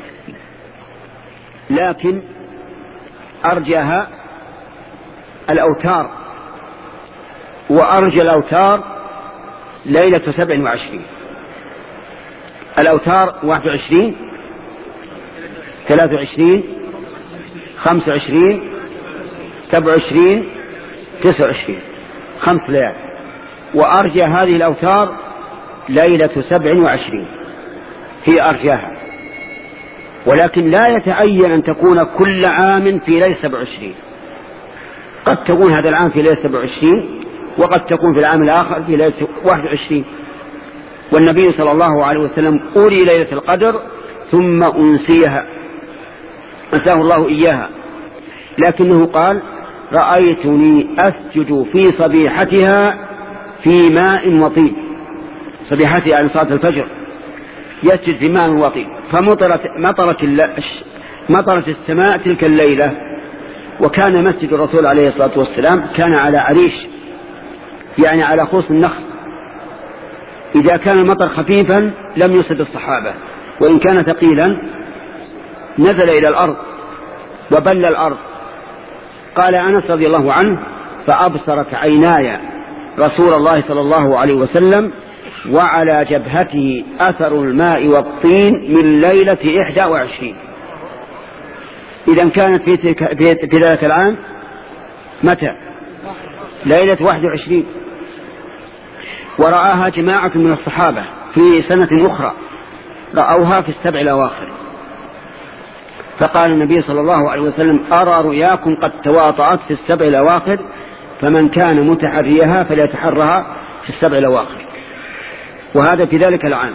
لكن أرجاها الأوتار، وأرجى الأوتار ليلة سبع وعشرين. الأوتار واحد وعشرين ثلاث وعشرين خمس وعشرين سبع وعشرين تسع وعشرين، خمس ليال. وأرجى هذه الأوتار ليلة سبع وعشرين هي أرجاها، ولكن لا يتعين أن تكون كل عام في ليلة سبع وعشرين. قد تكون هذا العام في ليلة سبع وعشرين وقد تكون في العام الآخر في ليلة واحد وعشرين. والنبي صلى الله عليه وسلم أري ليلة القدر ثم أنسيها، أنساه الله إياها، لكنه قال رأيتني أسجد في صبيحتها في ماء وطين. صبيحتها عن صلاة الفجر يسجد في ماء وطين، فمطرت مطرت, مطرت السماء تلك الليلة. وكان مسجد الرسول عليه الصلاة والسلام كان على عريش، يعني على خوص النخل. إذا كان المطر خفيفا لم يصب الصحابة، وإن كان ثقيلا نزل إلى الأرض وبل الأرض. قال أنس رضي الله عنه فأبصرت عيناي رسول الله صلى الله عليه وسلم وعلى جبهته أثر الماء والطين من ليلة إحدى وعشرين. إذا كانت في, في ذلك العام متى؟ ليلة واحد وعشرين. ورآها جماعة من الصحابة في سنة أخرى، رأوها في السبع الأواخر. فقال النبي صلى الله عليه وسلم أرى رؤياكم قد تواطأت في السبع الأواخر، فمن كان متحريها فليتحرها في السبع الأواخر. وهذا في ذلك العام.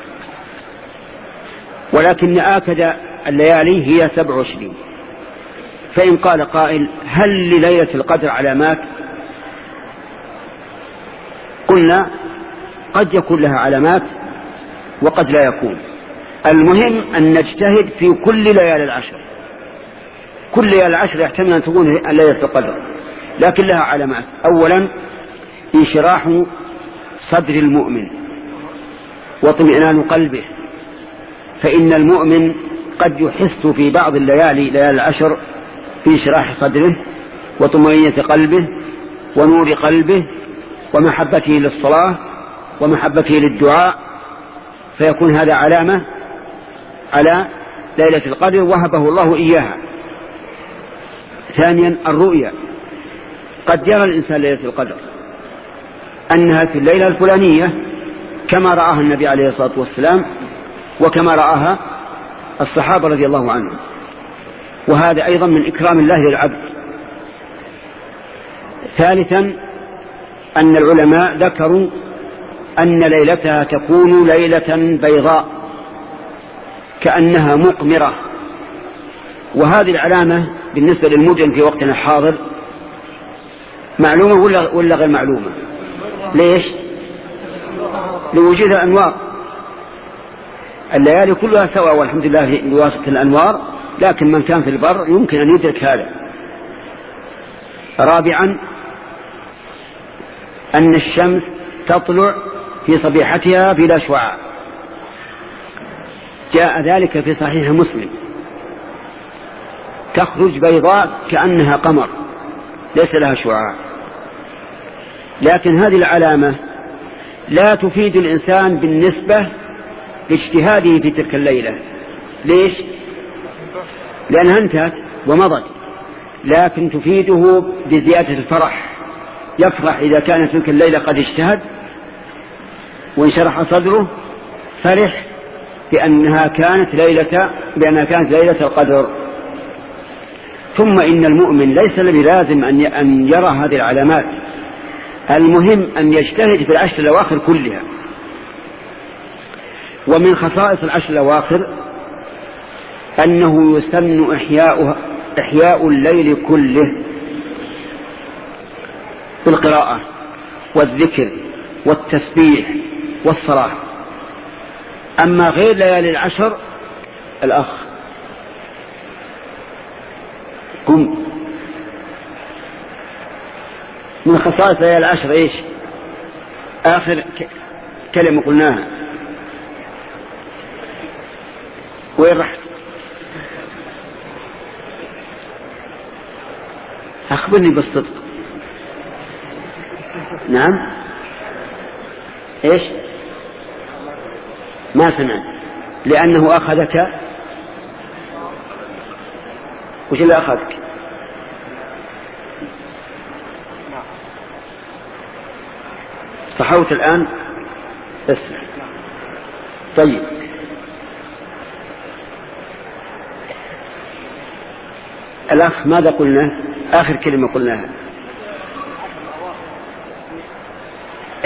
ولكن آكد الليالي هي سبع وعشرين. فإن قال قائل هل لليلة القدر علامات؟ قلنا قد يكون لها علامات وقد لا يكون. المهم أن نجتهد في كل ليالي العشر. كل ليالي العشر يحتمل أن تكون ليلة القدر، لكن لها علامات. أولا انشراح صدر المؤمن واطمئنان قلبه، فإن المؤمن قد يحس في بعض الليالي ليالي العشر في انشراح صدره وطمأنينة قلبه ونور قلبه ومحبته للصلاة ومحبته للدعاء، فيكون هذا علامة على ليلة القدر وهبه الله إياها. ثانيا الرؤيا. قد يرى الإنسان ليلة القدر أنها في الليلة الفلانية كما رآها النبي عليه الصلاة والسلام وكما رآها الصحابة رضي الله عنهم، وهذا أيضا من إكرام الله للعبد. ثالثا أن العلماء ذكروا أن ليلتها تكون ليلة بيضاء كأنها مقمرة. وهذه العلامة بالنسبة للمدن في وقتنا الحاضر معلومة ولا, ولا غير معلومة؟ ليش؟ لوجود الأنوار. الليالي كلها سواء والحمد لله بواسطة الأنوار، لكن من كان في البر يمكن أن يدرك هذا. رابعا أن الشمس تطلع في صبيحتها بلا شعاع، جاء ذلك في صحيح مسلم، تخرج بيضاء كأنها قمر ليس لها شعاع. لكن هذه العلامة لا تفيد الإنسان بالنسبة لاجتهاده في تلك الليلة. ليش؟ لأنها انتهت ومضت، لكن تفيده بزيادة الفرح. يفرح إذا كانت تلك الليلة قد اجتهد وانشرح صدره، فرح بأنها كانت ليلة بأنها كانت ليلة القدر. ثم إن المؤمن ليس بلازم أن يرى هذه العلامات، المهم أن يجتهد في العشر الأواخر كلها. ومن خصائص العشر الأواخر أنه يسن إحياء, إحياء الليل كله بالقراءة والذكر والتسبيح والصلاة. أما غير ليالي العشر الأخ قم. من خصائص ليالي العشر إيش؟ آخر كلمة قلناها. وين رحت؟ أخبرني بالصدق. نعم إيش؟ ما سمعت. لأنه أخذك. وش اللي أخذك؟ صحوت الآن؟ اسمع. طيب الأخ ماذا قلنا؟ آخر كلمة قلناها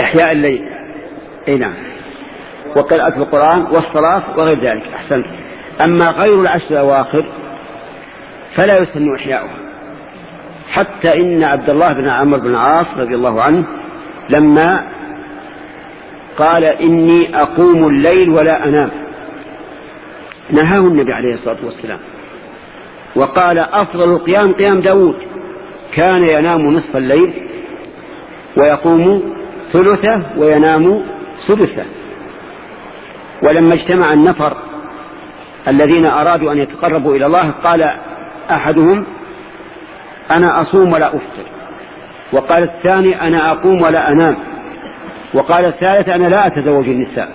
إحياء الليل. إيه نعم، وقراءة القرآن والصلاة وغير ذلك. أحسنت. أما غير العشر الأواخر فلا يسن إحياؤها، حتى إن عبد الله بن عمرو بن العاص رضي الله عنه لما قال إني أقوم الليل ولا أنام نهاه النبي عليه الصلاة والسلام، وقال أفضل القيام قيام داود، كان ينام نصف الليل ويقوم ثلثه وينام سدسه. ولما اجتمع النفر الذين أرادوا أن يتقربوا إلى الله قال أحدهم أنا أصوم ولا أفطر، وقال الثاني أنا أقوم ولا أنام، وقال الثالث أنا لا أتزوج النساء.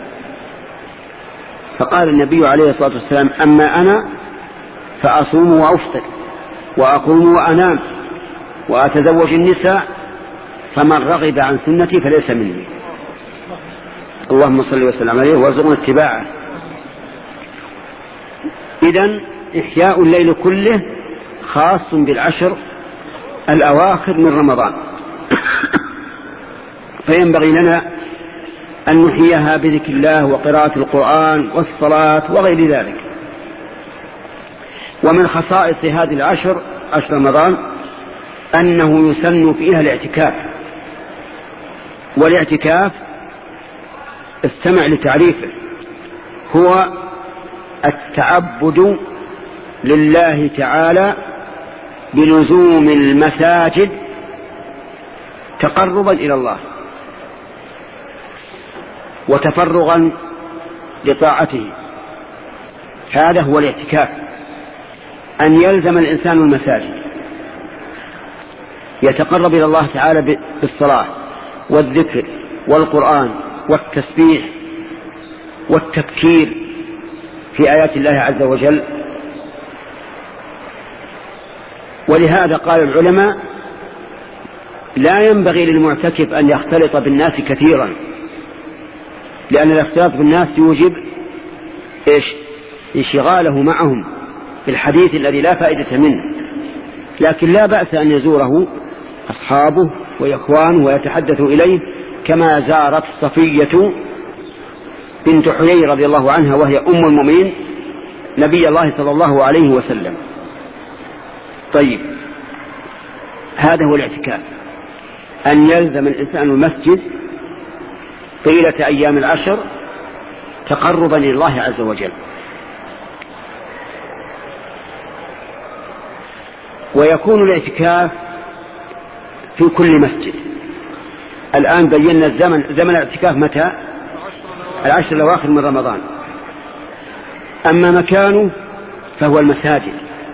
فقال النبي عليه الصلاة والسلام أما أنا فأصوم وأفطر وأقوم وأنام وأتزوج النساء، فمن رغب عن سنتي فليس مني. اللهم صل وسلم عليه وارزقنا اتباعه. إذن إحياء الليل كله خاص بالعشر الأواخر من رمضان، فينبغي لنا أن نحييها بذكر الله وقراءة القرآن والصلاة وغير ذلك. ومن خصائص هذه العشر عشر رمضان أنه يسن فيها الاعتكاف. والاعتكاف استمع لتعريفه، هو التعبد لله تعالى بلزوم المساجد تقربا إلى الله وتفرغا لطاعته. هذا هو الاعتكاف، أن يلزم الإنسان المساجد يتقرب إلى الله تعالى بالصلاة والذكر والقرآن والتسبيح والتفكير في آيات الله عز وجل. ولهذا قال العلماء لا ينبغي للمعتكف أن يختلط بالناس كثيرا، لأن الاختلاط بالناس يوجب إيش؟ انشغاله معهم بالحديث الذي لا فائدة منه. لكن لا بأس أن يزوره أصحابه وإخوانه ويتحدثوا إليه، كما زارت صفية بنت حيي رضي الله عنها وهي أم المؤمنين نبي الله صلى الله عليه وسلم. طيب، هذا هو الاعتكاف، أن يلزم الإنسان المسجد طيلة أيام العشر تقربا إلى الله عز وجل. ويكون الاعتكاف في كل مسجد. الآن بينا الزمن، زمن الاعتكاف متى؟ العشر الأواخر من رمضان. أما مكانه فهو المساجد،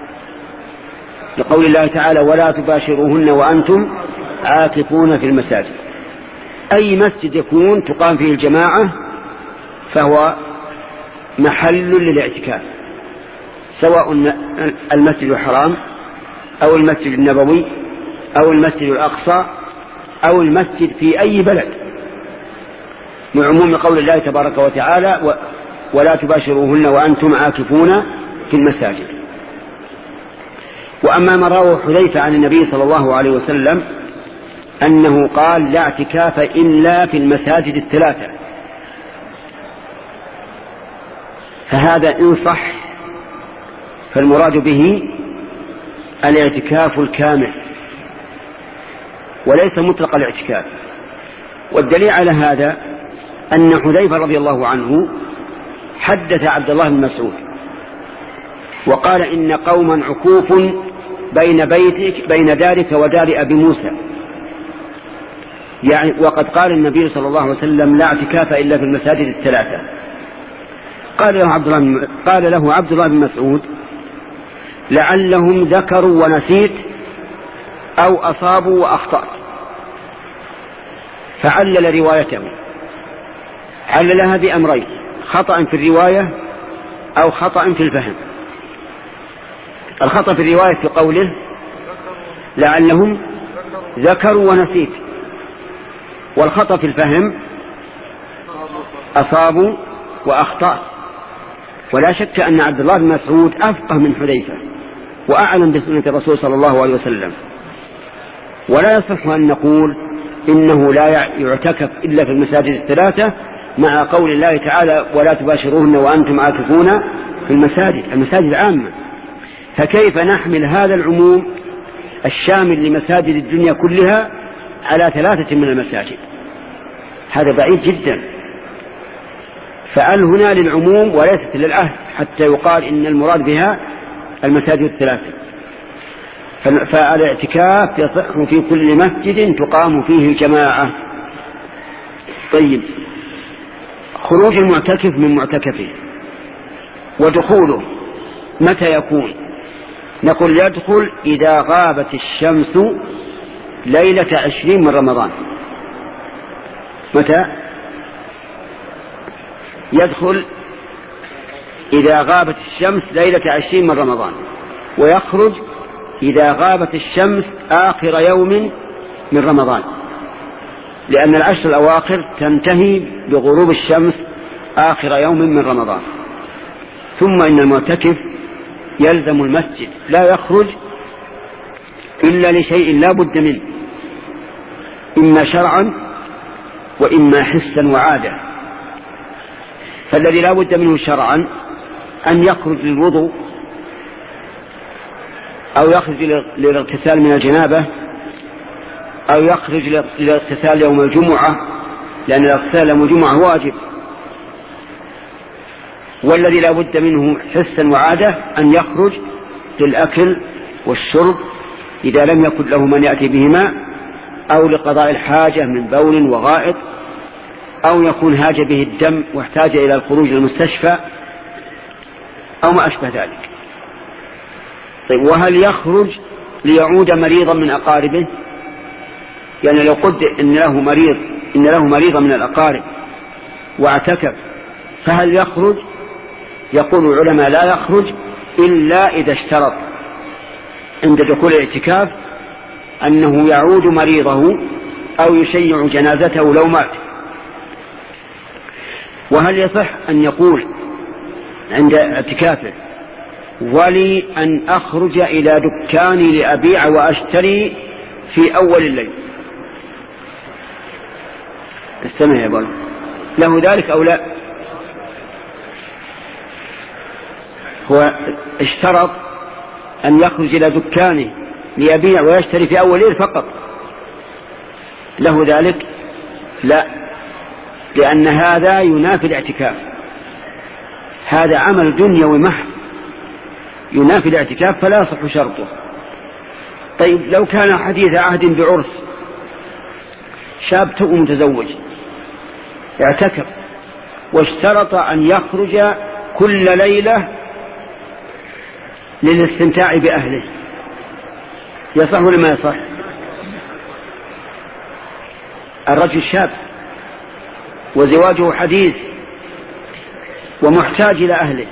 لقول الله تعالى ولا تباشروهن وأنتم عاكفون في المساجد. أي مسجد يكون تقام فيه الجماعة فهو محل للاعتكاف، سواء المسجد الحرام أو المسجد النبوي أو المسجد الأقصى أو المسجد في أي بلد، لعموم قول الله تبارك وتعالى ولا تباشروهن وأنتم عاكفون في المساجد. وأما ما رواه حذيفة عن النبي صلى الله عليه وسلم أنه قال لا اعتكاف إلا في المساجد الثلاثة، فهذا إن صح فالمراد به الاعتكاف الكامل وليس مطلق الاعتكاف. والدليل على هذا أن حذيفة رضي الله عنه حدث عبد الله بن مسعود وقال إن قوما عكوف بين بيتك بين دارك ودار أبي موسى، يعني وقد قال النبي صلى الله عليه وسلم لا اعتكاف إلا في المساجد الثلاثة. قال له عبد الله قال له عبد الله بن مسعود لعلهم ذكروا ونسيت أو أصابوا وأخطأت، فعلل روايته، عللها بأمرين: خطأ في الرواية أو خطأ في الفهم. الخطأ في الرواية في قوله لعلهم ذكروا ونسيت، والخطأ في الفهم أصابوا وأخطأت. ولا شك أن عبد الله بن مسعود أفقه من حذيفة وأعلم بسنة الرسول صلى الله عليه وسلم. ولا يصح أن نقول إنه لا يعتكف إلا في المساجد الثلاثة، مع قول الله تعالى ولا تباشروهن وأنتم عاكفون في المساجد، المساجد عامة. فكيف نحمل هذا العموم الشامل لمساجد الدنيا كلها على ثلاثة من المساجد؟ هذا بعيد جدا. فأل هنا للعموم وليست للعهد حتى يقال إن المراد بها المساجد الثلاثة. فالاعتكاف يصح في كل مسجد تقام فيه الجماعة. طيب، خروج المعتكف من معتكفه ودخوله متى يكون؟ نقول يدخل إذا غابت الشمس ليلة عشرين من رمضان. متى يدخل؟ إذا غابت الشمس ليلة عشرين من رمضان، ويخرج إذا غابت الشمس آخر يوم من رمضان، لأن العشر الأواخر تنتهي بغروب الشمس آخر يوم من رمضان. ثم إن المعتكف يلزم المسجد، لا يخرج إلا لشيء لا بد منه، إما شرعا وإما حسا وعادة. فالذي لا بد منه شرعا أن يخرج للوضوء أو يخرج للاغتسال من الجنابة أو يخرج للاغتسال يوم الجمعة، لأن الاغتسال يوم الجمعة واجب. والذي لا بد منه حسا وعادة أن يخرج للأكل والشرب إذا لم يكن له من يأتي بهما، أو لقضاء الحاجة من بول وغائط، أو يكون هاج به الدم واحتاج إلى الخروج للمستشفى أو ما أشبه ذلك. طيب، وهل يخرج ليعود مريضا من أقاربه؟ يعني لو قد إن له مريض إن له مريضا من الأقارب واعتكف، فهل يخرج؟ يقول العلماء لا يخرج إلا إذا اشترط عند دخول الاعتكاف أنه يعود مريضه أو يشيع جنازته لو مات. وهل يصح أن يقول عند اعتكافه ولي أن أخرج إلى دكاني لأبيع وأشتري في أول الليل؟ استمع يا بل، له ذلك أو لا؟ هو اشترط أن يخرج إلى دكانه ليبيع ويشتري في أول الليل فقط، له ذلك؟ لا، لأن هذا ينافي الاعتكاف، هذا عمل دنيوي محض ينافي الاعتكاف فلا يصح شرطه. طيب، لو كان حديث عهد بعرس، شاب تو متزوج اعتكف واشترط أن يخرج كل ليلة للاستمتاع بأهله، يصح ولا ما يصح؟ الرجل شاب وزواجه حديث ومحتاج إلى أهله،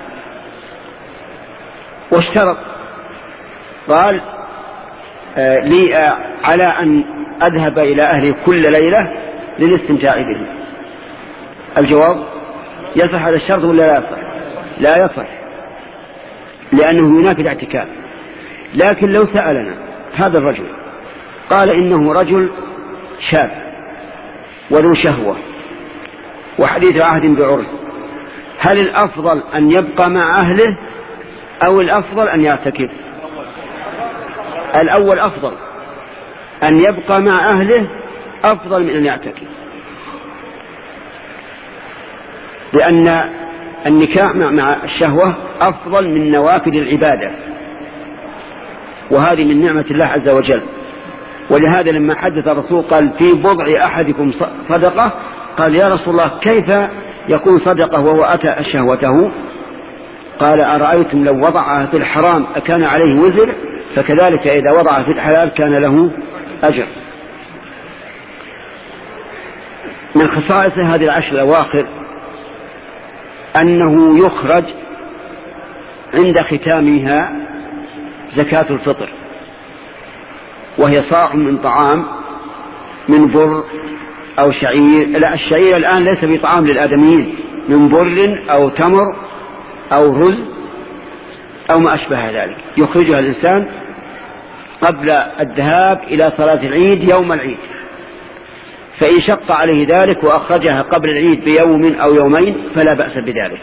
واشترط قال آه لي آه على أن أذهب إلى أهلي كل ليلة للاستمتاع به. الجواب يصح هذا الشرط ولا لا يصح؟ لا يصح، لأنه ينافي الاعتكاف. لكن لو سألنا هذا الرجل قال إنه رجل شاب وذو شهوة وحديث عهد بعرس، هل الأفضل أن يبقى مع أهله أو الأفضل أن يعتكف؟ الأول أفضل، أن يبقى مع أهله أفضل من أن يعتكف، لأن النكاح مع الشهوة أفضل من نوافل العبادة، وهذه من نعمة الله عز وجل. ولهذا لما حدث الرسول قال في بضع أحدكم صدقة، قال يا رسول الله كيف يكون صدقة وهو أتى شهوته؟ قال أرأيتم لو وضعها في الحرام أكان عليه وزر؟ فكذلك إذا وضعها في الحلال كان له أجر. من خصائص هذه العشر الأواخر أنه يخرج عند ختامها زكاة الفطر، وهي صاع من طعام من بر أو شعير. لا، الشعير الآن ليس بطعام للآدميين، من بر أو تمر أو رز أو ما أشبه ذلك، يخرجها الإنسان قبل الذهاب إلى صلاة العيد يوم العيد. فإن شق عليه ذلك وأخرجها قبل العيد بيوم أو يومين فلا بأس بذلك.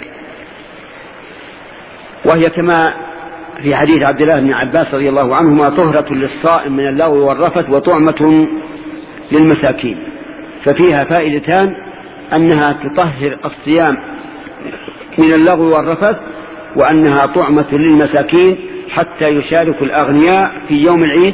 وهي كما في حديث عبد الله بن عباس رضي الله عنهما طهرة للصائم من اللغو والرفث وطعمة للمساكين، ففيها فائدتان: أنها تطهر الصيام من اللغو والرفث، وأنها طعمة للمساكين حتى يشارك الأغنياء في يوم العيد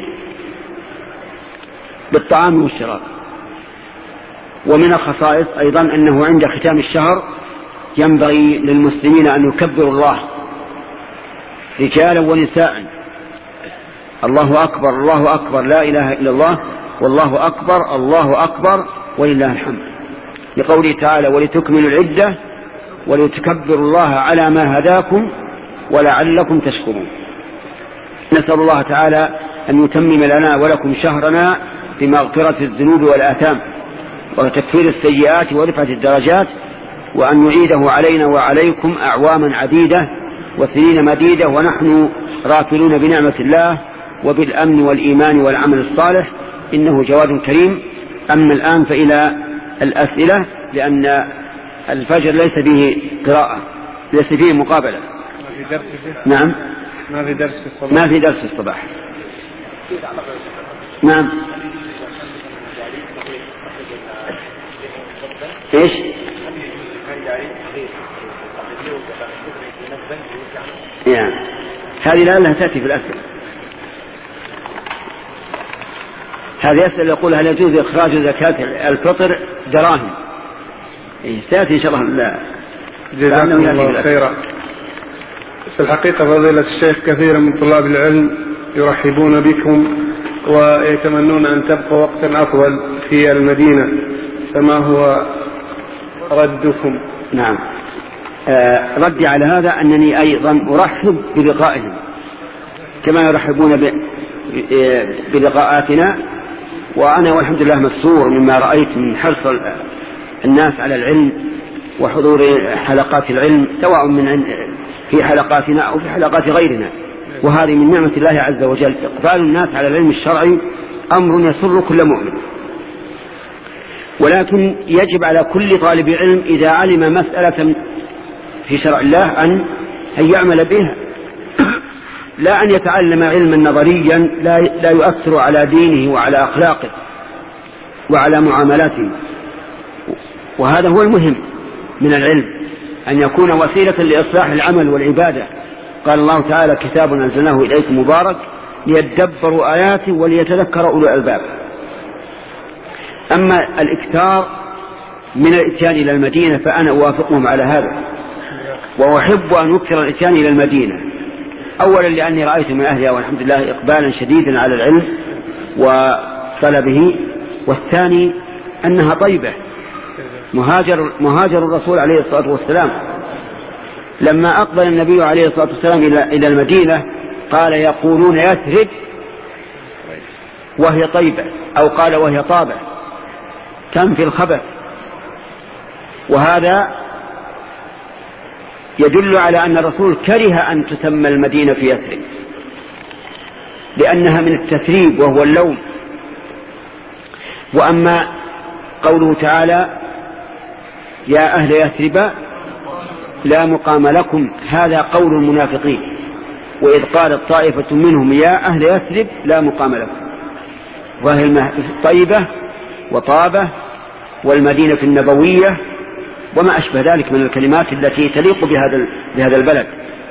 بالطعام والشراب. ومن الخصائص أيضا أنه عند ختام الشهر ينبغي للمسلمين أن يكبروا الله رجالا ونساء: الله أكبر الله أكبر لا إله إلا الله والله أكبر الله أكبر ولله الحمد، لقوله تعالى: ولتكملوا العدة ولتكبروا الله على ما هداكم ولعلكم تشكرون. نسأل الله تعالى أن يتمم لنا ولكم شهرنا بمغفرة الذنوب والآثام وتكفير السيئات ورفعة الدرجات، وأن يعيده علينا وعليكم أعواما عديدة وسنين مديدة ونحن راكلون بنعمة الله وبالأمن والإيمان والعمل الصالح، إنه جواد كريم. أما الآن فإلى الأسئلة، لأن الفجر ليس فيه قراءة، ليس فيه مقابلة. ما في درس فيه؟ نعم، ما في درس في الصباح. ما في درس في الصباح. نعم. ايش؟ يعني هذه لعلها تأتي في الأسئلة. هذا يسأل يقول: هل يجوز إخراج زكاة الفطر دراهم؟ سيأتي إن شاء الله. لا، جزاكم الله خيرا. في الحقيقة فضيلة الشيخ كثير من طلاب العلم يرحبون بكم ويتمنون أن تبقوا وقتا أطول في المدينة، فما هو ردكم؟ نعم، آه ردي على هذا أنني أيضا أرحب بلقائهم كما يرحبون بلقاءاتنا، وأنا والحمد لله مسرور مما رأيت من حرص الناس على العلم وحضور حلقات العلم، سواء من في حلقاتنا أو في حلقات غيرنا، وهذه من نعمة الله عز وجل. إقبال الناس على العلم الشرعي أمر يسر كل مؤمن، ولكن يجب على كل طالب علم إذا علم مسألة في شرع الله أن يعمل بها، لا أن يتعلم علما نظريا لا يؤثر على دينه وعلى أخلاقه وعلى معاملاته. وهذا هو المهم من العلم، أن يكون وسيلة لإصلاح العمل والعبادة. قال الله تعالى: كتاب أنزلناه إليكم مبارك ليدبروا آياته وليتذكر أولو الألباب. أما الإكثار من الإتيان إلى المدينة فأنا أوافقهم على هذا، وأحب أن أكثر الإتيان إلى المدينة، أولا لأني رأيت من أهلها والحمد لله إقبالا شديدا على العلم وطلبه، والثاني أنها طيبة. مهاجر, مهاجر الرسول عليه الصلاة والسلام لما أقبل النبي عليه الصلاة والسلام إلى المدينة قال: يقولون يثرب وهي طيبة، أو قال وهي طابة تنفي الخبث. وهذا يدل على أن الرسول كره أن تسمى المدينة في يثرب، لأنها من التثريب وهو اللوم. وأما قوله تعالى: يا أهل يثرب لا مقام لكم، هذا قول المنافقين، وإذ قالت طائفة منهم يا أهل يثرب لا مقام لكم، وهي طيبة وطابة والمدينة النبوية وما أشبه ذلك من الكلمات التي تليق بهذا بهذا البلد.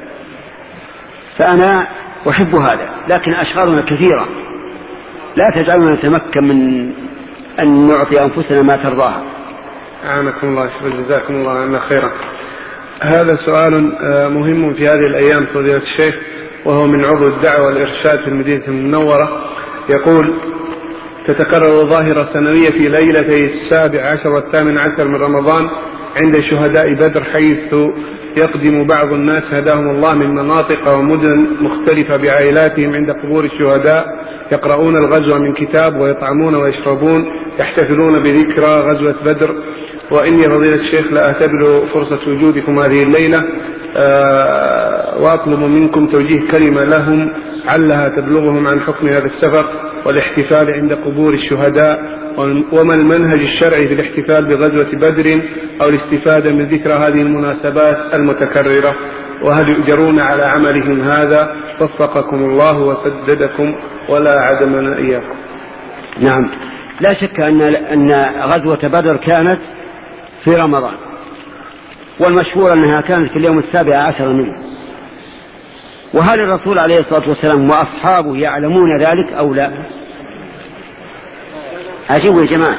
فأنا أحب هذا، لكن أشغالنا كثيرة لا تجعلنا نتمكن من أن نعطي أنفسنا ما ترضاها. أعانكم الله، جزاكم الله عنا خيرا. هذا سؤال مهم في هذه الأيام فضيلة الشيخ، وهو من عضو الدعوة والإرشاد في المدينة المنورة، يقول: تتكرر ظاهرة سنوية في ليلتي السابع عشر والثامن عشر من رمضان عند شهداء بدر، حيث يقدم بعض الناس هداهم الله من مناطق ومدن مختلفة بعائلاتهم عند قبور الشهداء، يقرؤون الغزوة من كتاب ويطعمون ويشربون، يحتفلون بذكرى غزوة بدر. وإني فضيلة الشيخ لا أعتبر فرصة وجودكم هذه الليلة وأطلب منكم توجيه كلمة لهم علها تبلغهم عن حكم هذا السفر، والاحتفال عند قبور الشهداء؟ وما المنهج الشرعي في الاحتفال بغزوة بدر أو الاستفادة من ذكر هذه المناسبات المتكررة؟ وهل يؤجرون على عملهم هذا؟ وفقكم الله وسددكم ولا عدمنا إياكم. نعم، لا شك أن أن غزوة بدر كانت في رمضان، والمشهور أنها كانت في اليوم السابع عشر منه. وهل الرسول عليه الصلاة والسلام وأصحابه يعلمون ذلك أو لا؟ أجيبوا يا جماعة.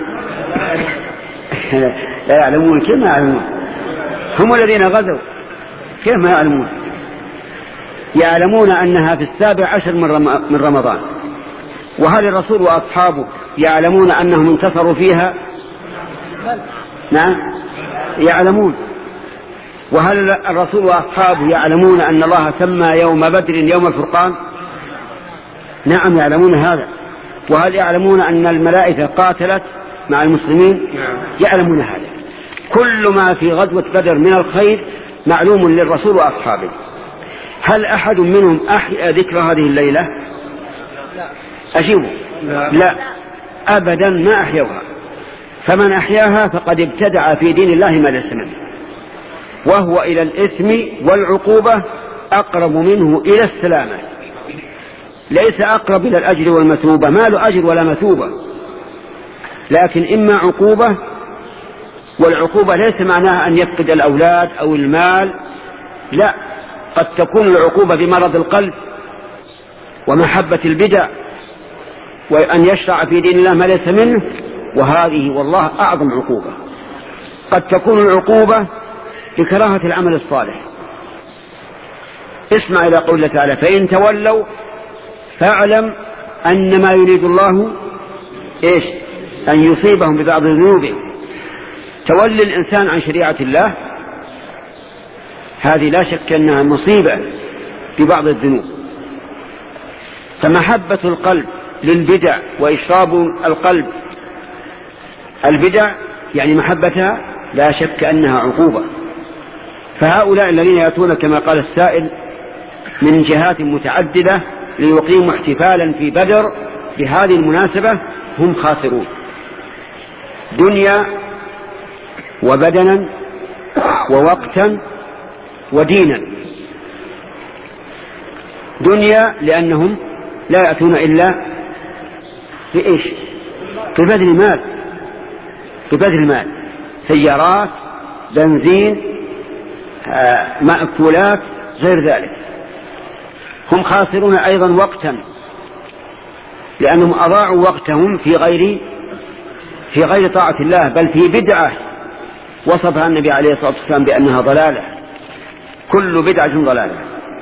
لا يعلمون. كيف ما يعلمون؟ هم الذين غزوا، كيف ما يعلمون؟ يعلمون أنها في السابع عشر من رمضان. وهل الرسول وأصحابه يعلمون أنهم انتصروا فيها؟ نعم يعلمون. وهل الرسول وأصحابه يعلمون أن الله سمى يوم بدر يوم الفرقان؟ نعم يعلمون هذا. وهل يعلمون أن الملائكة قاتلت مع المسلمين؟ يعلمون هذا. كل ما في غزوة بدر من الخير معلوم للرسول وأصحابه. هل أحد منهم أحيا ذكر هذه الليلة؟ أجيبوا لا. لا أبدا ما أحيوها. فمن أحياها فقد ابتدع في دين الله ما ليس منه، وهو إلى الإثم والعقوبة أقرب منه إلى السلامة. ليس أقرب إلى الأجر والمثوبة، ما له أجر ولا مثوبة، لكن إما عقوبة، والعقوبة ليس معناها أن يفقد الأولاد أو المال، لا، قد تكون العقوبة بمرض القلب ومحبة البدع وأن يشرع في دين الله ما ليس منه، وهذه والله أعظم عقوبة. قد تكون العقوبة بكراهة العمل الصالح. اسمع إلى قوله تعالى: فإن تولوا فاعلم أن ما يريد الله إيش؟ أن يصيبهم ببعض ذنوبهم. تولي الإنسان عن شريعة الله هذه لا شك أنها مصيبة ببعض الذنوب. فمحبة القلب للبدع وإشراب القلب البدع يعني محبتها لا شك أنها عقوبة. فهؤلاء الذين يأتون كما قال السائل من جهات متعددة ليقيموا احتفالا في بدر بهذه المناسبة هم خاسرون دنيا وبدنا ووقتا ودينا. دنيا لأنهم لا يأتون إلا في إيش؟ في بذل المال، في بذل المال، سيارات، بنزين، آه، مأكولات، غير ذلك. هم خاسرون أيضا وقتا لأنهم أضاعوا وقتهم في غير في غير طاعة الله، بل في بدعة وصفها النبي عليه الصلاة والسلام بأنها ضلالة، كل بدعة ضلالة.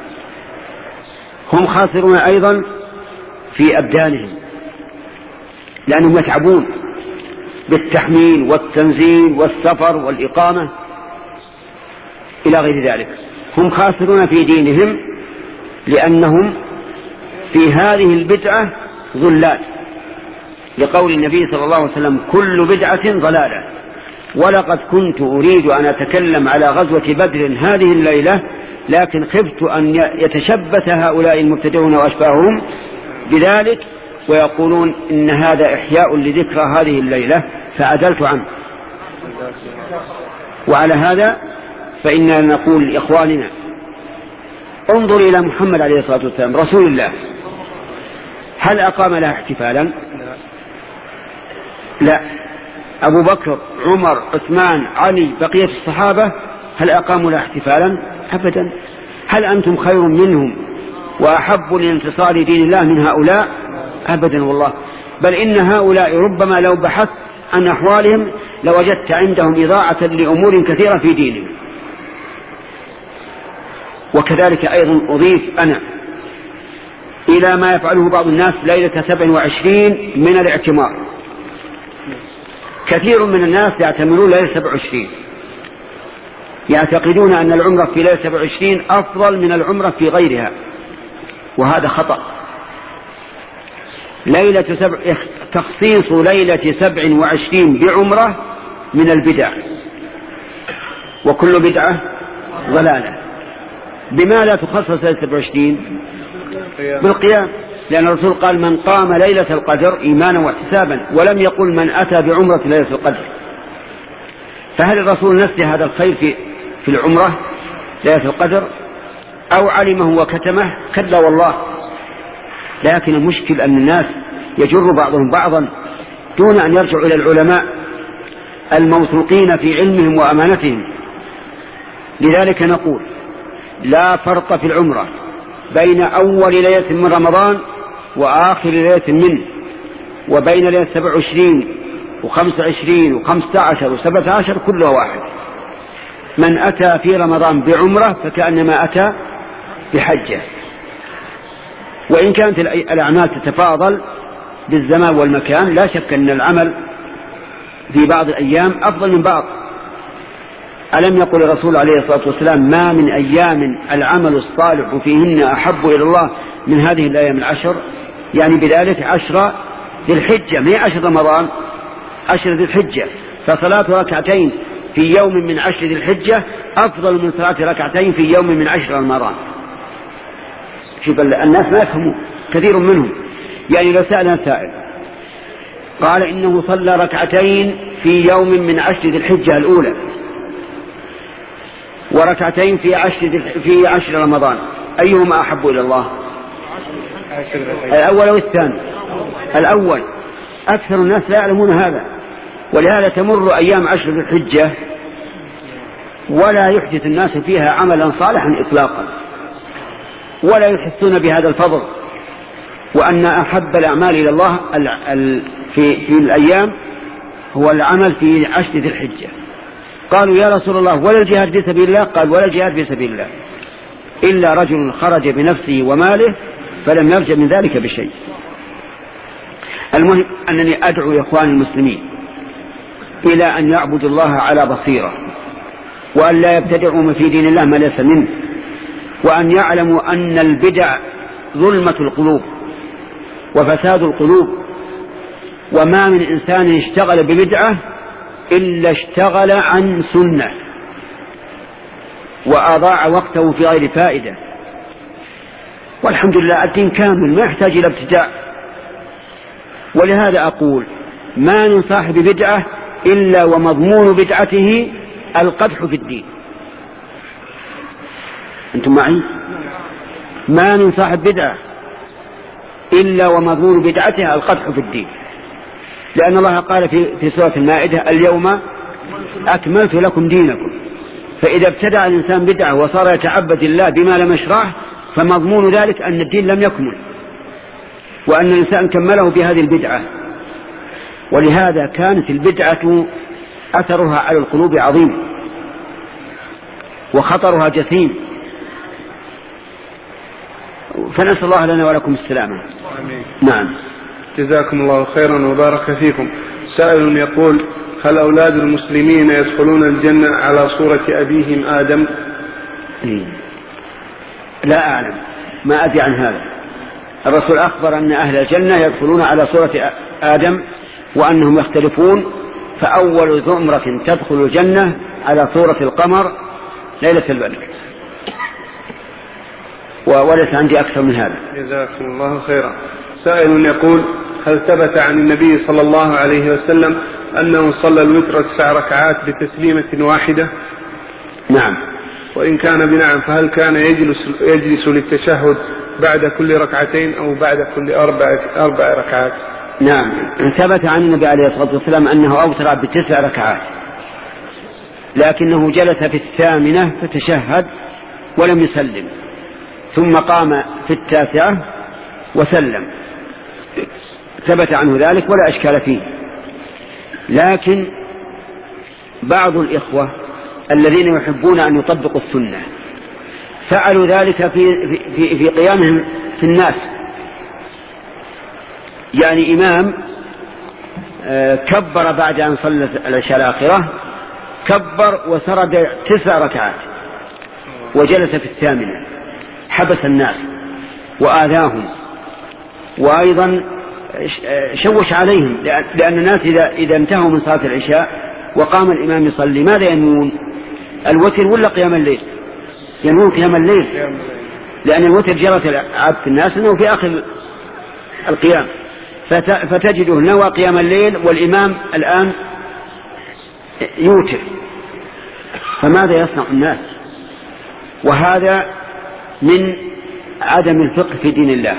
هم خاسرون أيضا في أبدانهم لأنهم يتعبون بالتحميل والتنزيل والسفر والإقامة إلى غير ذلك. هم خاسرون في دينهم لأنهم في هذه البدعة ضلال، لقول النبي صلى الله عليه وسلم: كل بدعة ضلالة. ولقد كنت أريد أن أتكلم على غزوة بدر هذه الليلة، لكن خفت أن يتشبث هؤلاء المبتدعون وأشباههم بذلك ويقولون إن هذا إحياء لذكرى هذه الليلة، فعدلت عنه. وعلى هذا فإننا نقول لإخواننا: انظر إلى محمد عليه الصلاة والسلام رسول الله، هل أقام لها احتفالا؟ لا. أبو بكر، عمر، عثمان، علي، بقية الصحابة هل أقاموا لها احتفالا؟ أبدا. هل أنتم خير منهم وأحب لانتصار دين الله من هؤلاء؟ أبدا والله. بل إن هؤلاء ربما لو بحثت عن أحوالهم لوجدت عندهم إضاعة لأمور كثيرة في دينهم. وكذلك أيضا أضيف أنا إلى ما يفعله بعض الناس ليلة سبع وعشرين من الاعتمار. كثير من الناس يعتمرون ليلة سبع وعشرين، يعتقدون أن العمرة في ليلة سبع وعشرين أفضل من العمرة في غيرها، وهذا خطأ. ليلة سبع تخصيص ليلة سبع وعشرين بعمرة من البدع، وكل بدعة ضلالة. بما لا تخصص ليلة سبع وعشرين؟ بالقيام. لأن الرسول قال من قام ليلة القدر إيمانا واحتسابا، ولم يقل من أتى بعمرة ليلة القدر. فهل الرسول نسي هذا الخير في, في العمرة ليلة القدر أو علمه وكتمه؟ كلا والله. لكن المشكل أن الناس يجر بعضهم بعضا دون أن يرجعوا إلى العلماء الموثوقين في علمهم وأمانتهم. لذلك نقول لا فرق في العمرة بين أول ليلة من رمضان وآخر ليلة منه، وبين ليلة سبع وعشرين وخمس وعشرين وخمسة عشر وسبعة عشر كلها واحد. من أتى في رمضان بعمرة فكأنما أتى بحجة. وإن كانت الأعمال تتفاضل بالزمان والمكان لا شك أن العمل في بعض الأيام أفضل من بعض. ألم يقل الرسول عليه الصلاة والسلام ما من أيام العمل الصالح فيهن أحب إلى الله من هذه الأيام العشر؟ يعني بذلك عشر ذي الحجة، ما عشر رمضان، عشر ذي الحجة. فصلاة ركعتين في يوم من عشر ذي الحجة أفضل من صلاة ركعتين في يوم من عشر رمضان. شوف الناس ما يفهمون كثير منهم. يعني لو سألنا سائل قال إنه صلى ركعتين في يوم من عشر ذي الحجة الأولى وركعتين في عشر في عشر رمضان، أيهما أحب إلى الله؟ الأول أو الثاني؟ الأول. أكثر الناس لا يعلمون هذا، ولهذا تمر أيام عشر ذي الحجة ولا يحدث الناس فيها عملا صالحا إطلاقا، ولا يحسون بهذا الفضل، وأن أحب الأعمال إلى الله في, في الأيام هو العمل في عشر ذي الحجة. قالوا يا رسول الله ولا الجهاد في سبيل الله؟ قال ولا الجهاد في سبيل الله إلا رجل خرج بنفسه وماله فلم يرجع من ذلك بشيء. المهم أنني أدعو يا إخواني المسلمين إلى أن يعبدوا الله على بصيرة، وأن لا يبتدعوا في دين الله ما ليس منه، وأن يعلموا أن البدع ظلمة القلوب وفساد القلوب، وما من إنسان اشتغل ببدعة إلا اشتغل عن سنة وأضاع وقته في غير فائدة. والحمد لله الدين كامل ما يحتاج إلى ابتداع. ولهذا أقول ما من صاحب بدعة إلا ومضمون بدعته القدح في الدين. أنتم معي؟ ما من صاحب بدعة إلا ومضمون بدعتها القدح في الدين، لأن الله قال في, في سورة المائدة اليوم أكملت لكم دينكم. فإذا ابتدع الإنسان بدعة وصار يتعبد الله بما لم يشرعه فمضمون ذلك أن الدين لم يكمل، وأن الإنسان كمله بهذه البدعة. ولهذا كانت البدعة أثرها على القلوب عظيم وخطرها جسيم، فنسأل الله لنا ولكم السلامة. آمين. نعم. جزاكم الله خيرا وبارك فيكم. سائل يقول هل أولاد المسلمين يدخلون الجنة على صورة أبيهم آدم؟ لا أعلم، ما أدري عن هذا. الرسول أخبر أن أهل الجنة يدخلون على صورة آدم وأنهم يختلفون، فأول زمرة تدخل الجنة على صورة القمر ليلة البدر، وليس عندي أكثر من هذا. جزاكم الله خيرا. سائل يقول هل ثبت عن النبي صلى الله عليه وسلم أنه صلى الوتر تسع ركعات بتسليمة واحدة؟ نعم. وإن كان بنعم فهل كان يجلس, يجلس للتشهد بعد كل ركعتين أو بعد كل أربع, أربع ركعات؟ نعم، ثبت عن النبي عليه الصلاة والسلام أنه أوتر بتسع ركعات، لكنه جلس في الثامنة فتشهد ولم يسلم، ثم قام في التاسعة وسلم. ثبت عنه ذلك ولا أشكال فيه. لكن بعض الإخوة الذين يحبون أن يطبقوا السنة فعلوا ذلك في, في, في قيامهم في الناس. يعني إمام كبر بعد أن صلى العشاء الآخرة، كبر وسرد تسع ركعات وجلس في الثامنة، حبس الناس وآذاهم، وأيضا شوش عليهم، لأن الناس إذا, إذا انتهوا من صلاة العشاء وقام الإمام يصلي ماذا ينوون؟ الوتر ولا قيام الليل؟ ينوون قيام الليل، لأن الوتر جرت عادة الناس أنه في آخر القيام، فتجده نوى قيام الليل والإمام الآن يوتر، فماذا يصنع الناس؟ وهذا من عدم الفقه في دين الله،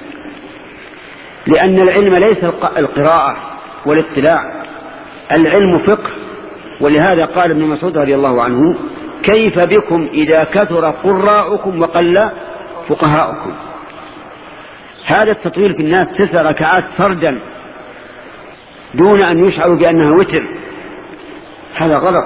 لأن العلم ليس القراءة والاطلاع، العلم فقه. ولهذا قال ابن مسعود رضي الله عنه: كيف بكم إذا كثر قراءكم وقل فقهاؤكم؟ هذا التطويل في الناس تسع ركعات فردا دون أن يشعروا بأنها وتر، هذا غلط.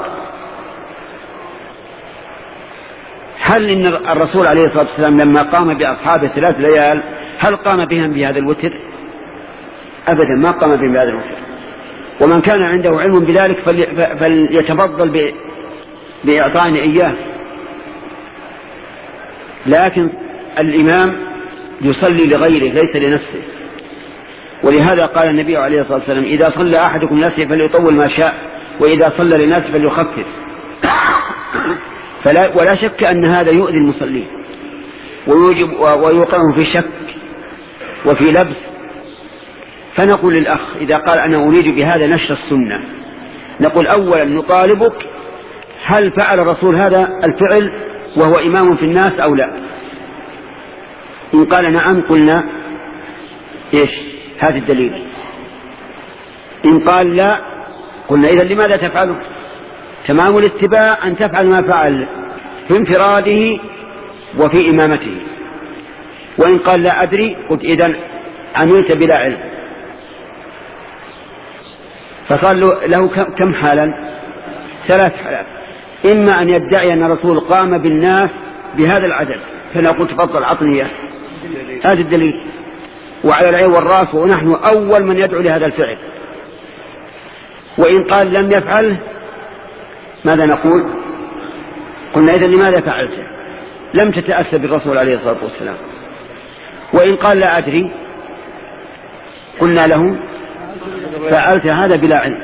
هل إن الرسول عليه الصلاة والسلام لما قام بأصحابه ثلاث ليال هل قام بهم بهذا الوتر؟ أبدا ما قام بهم بهذا الوتر. ومن كان عنده علم بذلك فليتفضل بإعطائنا إياه. لكن الإمام يصلي لغيره ليس لنفسه، ولهذا قال النبي عليه الصلاة والسلام: إذا صلى أحدكم نفسه فليطول ما شاء، وإذا صلى للناس فليخفف. فلا ولا شك أن هذا يؤذي المصلين ويوجب ويوقعهم في شك وفي لبس. فنقول للأخ إذا قال أنا أريد بهذا نشر السنة، نقول أولا نطالبك: هل فعل الرسول هذا الفعل وهو إمام في الناس أو لا؟ إن قال نعم قلنا إيش هذا الدليل. إن قال لا قلنا إذن لماذا تفعله؟ تمام الاتباع أن تفعل ما فعل في انفراده وفي إمامته. وإن قال لا أدري قلت إذن عملت بلا علم. فصار له كم حالا؟ ثلاث حالات: إما أن يدعي أن الرسول قام بالناس بهذا العدد فنقول تفضل عطني إياه، هذا الدليل وعلى العين والرأس ونحن أول من يدعو لهذا الفعل. وإن قال لم يفعله ماذا نقول؟ قلنا إذن لماذا فعلته؟ لم تتأسى بالرسول عليه الصلاة والسلام. وإن قال لا أدري قلنا له فعلت هذا بلا علم.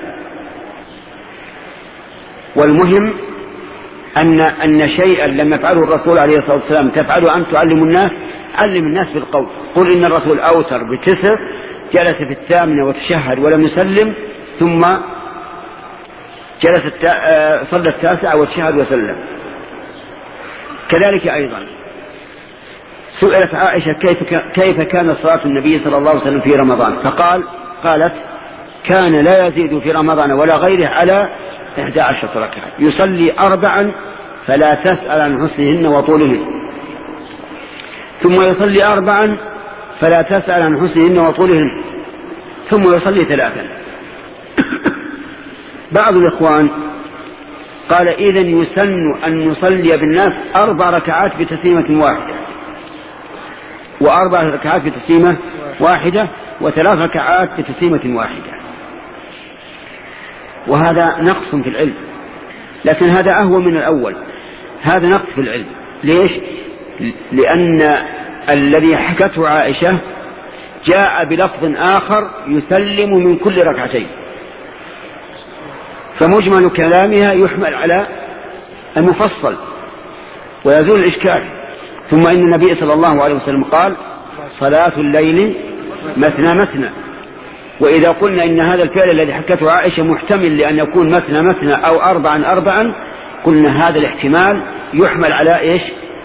والمهم أن أن شيئا لم يفعله الرسول عليه الصلاة والسلام تفعله أن تعلم الناس، علم الناس بالقول. قل إن الرسول أوتر بتسع، جلس في الثامنة وتشهد ولم يسلم، ثم جلس صلى التاسعة وتشهد وسلم. كذلك أيضا سئلت عائشة كيف كيف كان صلاة النبي صلى الله عليه وسلم في رمضان، فقال قالت: كان لا يزيد في رمضان ولا غيره على إحدى عشرة ركعة، يصلي أربعا فلا تسأل عن حسنهن وطولهن، ثم يصلي أربعا فلا تسأل عن حسنهن وطولهن، ثم يصلي ثلاثا. بعض الإخوان قال: إذن يسن أن نصلي بالناس أربع ركعات بتسليمة واحدة، وأربع ركعات بتسليمة واحدة، وثلاث ركعات بتسليمة واحدة. وهذا نقص في العلم، لكن هذا أهون من الأول. هذا نقص في العلم. ليش؟ لأن الذي حكته عائشة جاء بلفظ آخر يسلم من كل ركعتين، فمجمل كلامها يحمل على المفصل ويزول الإشكال. ثم إن النبي صلى الله عليه وسلم قال: صلاة الليل مثنى مثنى. وإذا قلنا إن هذا الفعل الذي حكته عائشة محتمل لأن يكون مثنى مثنى أو أربعا أربعا، قلنا هذا الاحتمال يحمل على إيش؟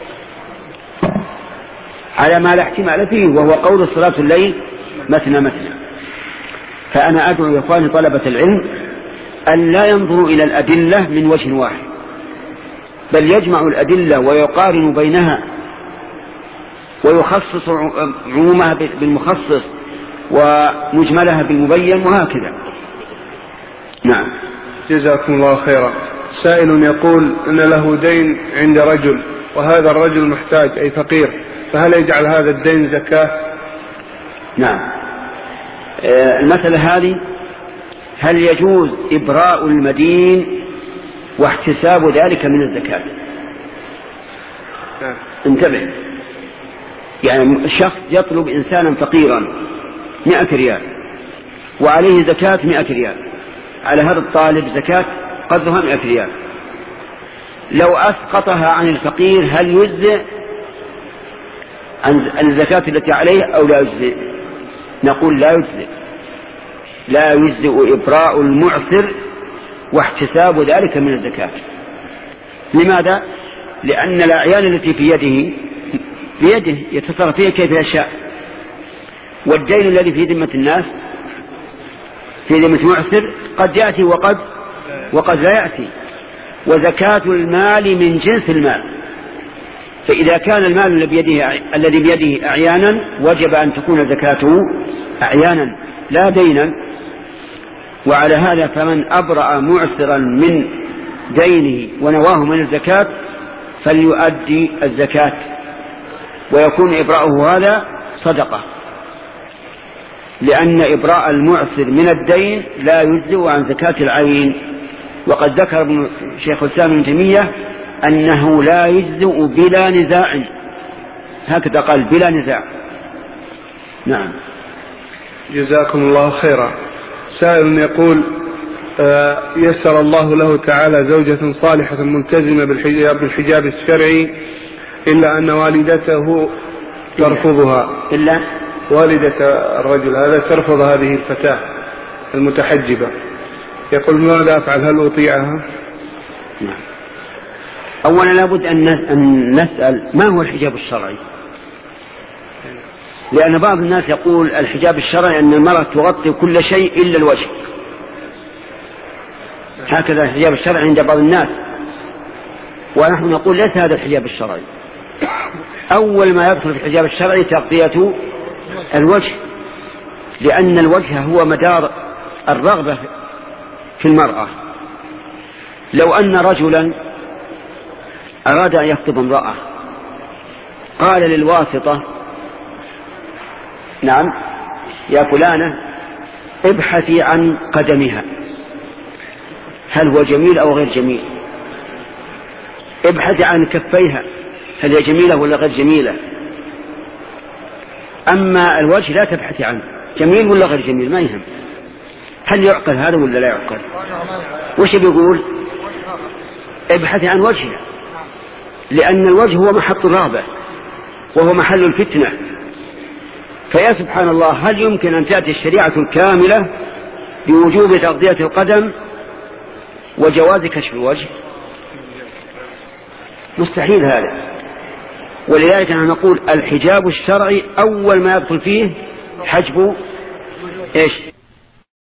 على ما لا احتمال فيه، وهو قول صلاة الليل مثنى مثنى. فأنا أدعو يا إخواني طلبة العلم أن لا ينظروا إلى الأدلة من وجه واحد، بل يجمع الأدلة ويقارن بينها ويخصص عمومها بالمخصص ومجملها بالمبين، وهكذا. نعم. جزاكم الله خيرا. سائل يقول أن له دين عند رجل وهذا الرجل محتاج أي فقير، فهل يجعل هذا الدين زكاة؟ نعم. المسألة هذه: هل يجوز إبراء المدين واحتساب ذلك من الزكاة؟ نعم. انتبه، يعني شخص يطلب إنسانا فقيرا مئة ريال وعليه زكاة مئة ريال، على هذا الطالب زكاة قدرها مئة ريال، لو أسقطها عن الفقير هل يجزئ عن الزكاة التي عليه أو لا يجزئ؟ نقول لا يجزئ لا يجزئ إبراء المعسر واحتساب ذلك من الزكاة. لماذا؟ لأن الأعيان التي في يده بيده يتصرف فيها كيف يشاء، والدين الذي في ذمة الناس في ذمة معسر قد يأتي وقد وقد لا يأتي. وزكاة المال من جنس المال، فإذا كان المال الذي بيده الذي بيده أعيانا وجب أن تكون زكاته أعيانا لا دينا. وعلى هذا فمن أبرأ معسرا من دينه ونواه من الزكاة فليؤدي الزكاة، ويكون إبراءه هذا صدقة، لأن إبراء المعسر من الدين لا يجزئ عن زكاة العين. وقد ذكر ابن شيخ الإسلام ابن تيمية أنه لا يجزئ بلا نزاع، هكذا قال بلا نزاع. نعم. جزاكم الله خيرا. سائل يقول آه يسر الله له تعالى زوجة صالحة ملتزمة بالحجاب, بالحجاب الشرعي، إلا أن والدته ترفضها. إلا والدة الرجل هذا ترفض هذه الفتاة المتحجبة. يقول ماذا أفعل؟ هل أطيعها؟ نعم. أولا لابد أن نسأل ما هو الحجاب الشرعي، لأن بعض الناس يقول الحجاب الشرعي أن المرأة تغطي كل شيء إلا الوجه، هكذا الحجاب الشرعي عند بعض الناس، ونحن نقول ليس هذا الحجاب الشرعي. أول ما يدخل في الحجاب الشرعي تغطية الوجه، لأن الوجه هو مدار الرغبة في المرأة. لو أن رجلا أراد أن يخطب امرأة قال للواسطة نعم يا فلانة ابحثي عن قدمها هل هو جميل أو غير جميل، ابحثي عن كفيها هل هي جميلة ولا غير جميلة. أما الوجه لا تبحثي عنه جميل ولا غير جميل، ما يهم. هل يعقل هذا ولا لا يعقل؟ وش بيقول؟ ابحثي عن وجهها، لأن الوجه هو محط الرغبة وهو محل الفتنة. فيا سبحان الله، هل يمكن أن تأتي الشريعة الكاملة بوجوب تغطية القدم وجواز كشف الوجه؟ مستحيل هذا. ولذلك نحن نقول الحجاب الشرعي أول ما يدخل فيه حجب إيش؟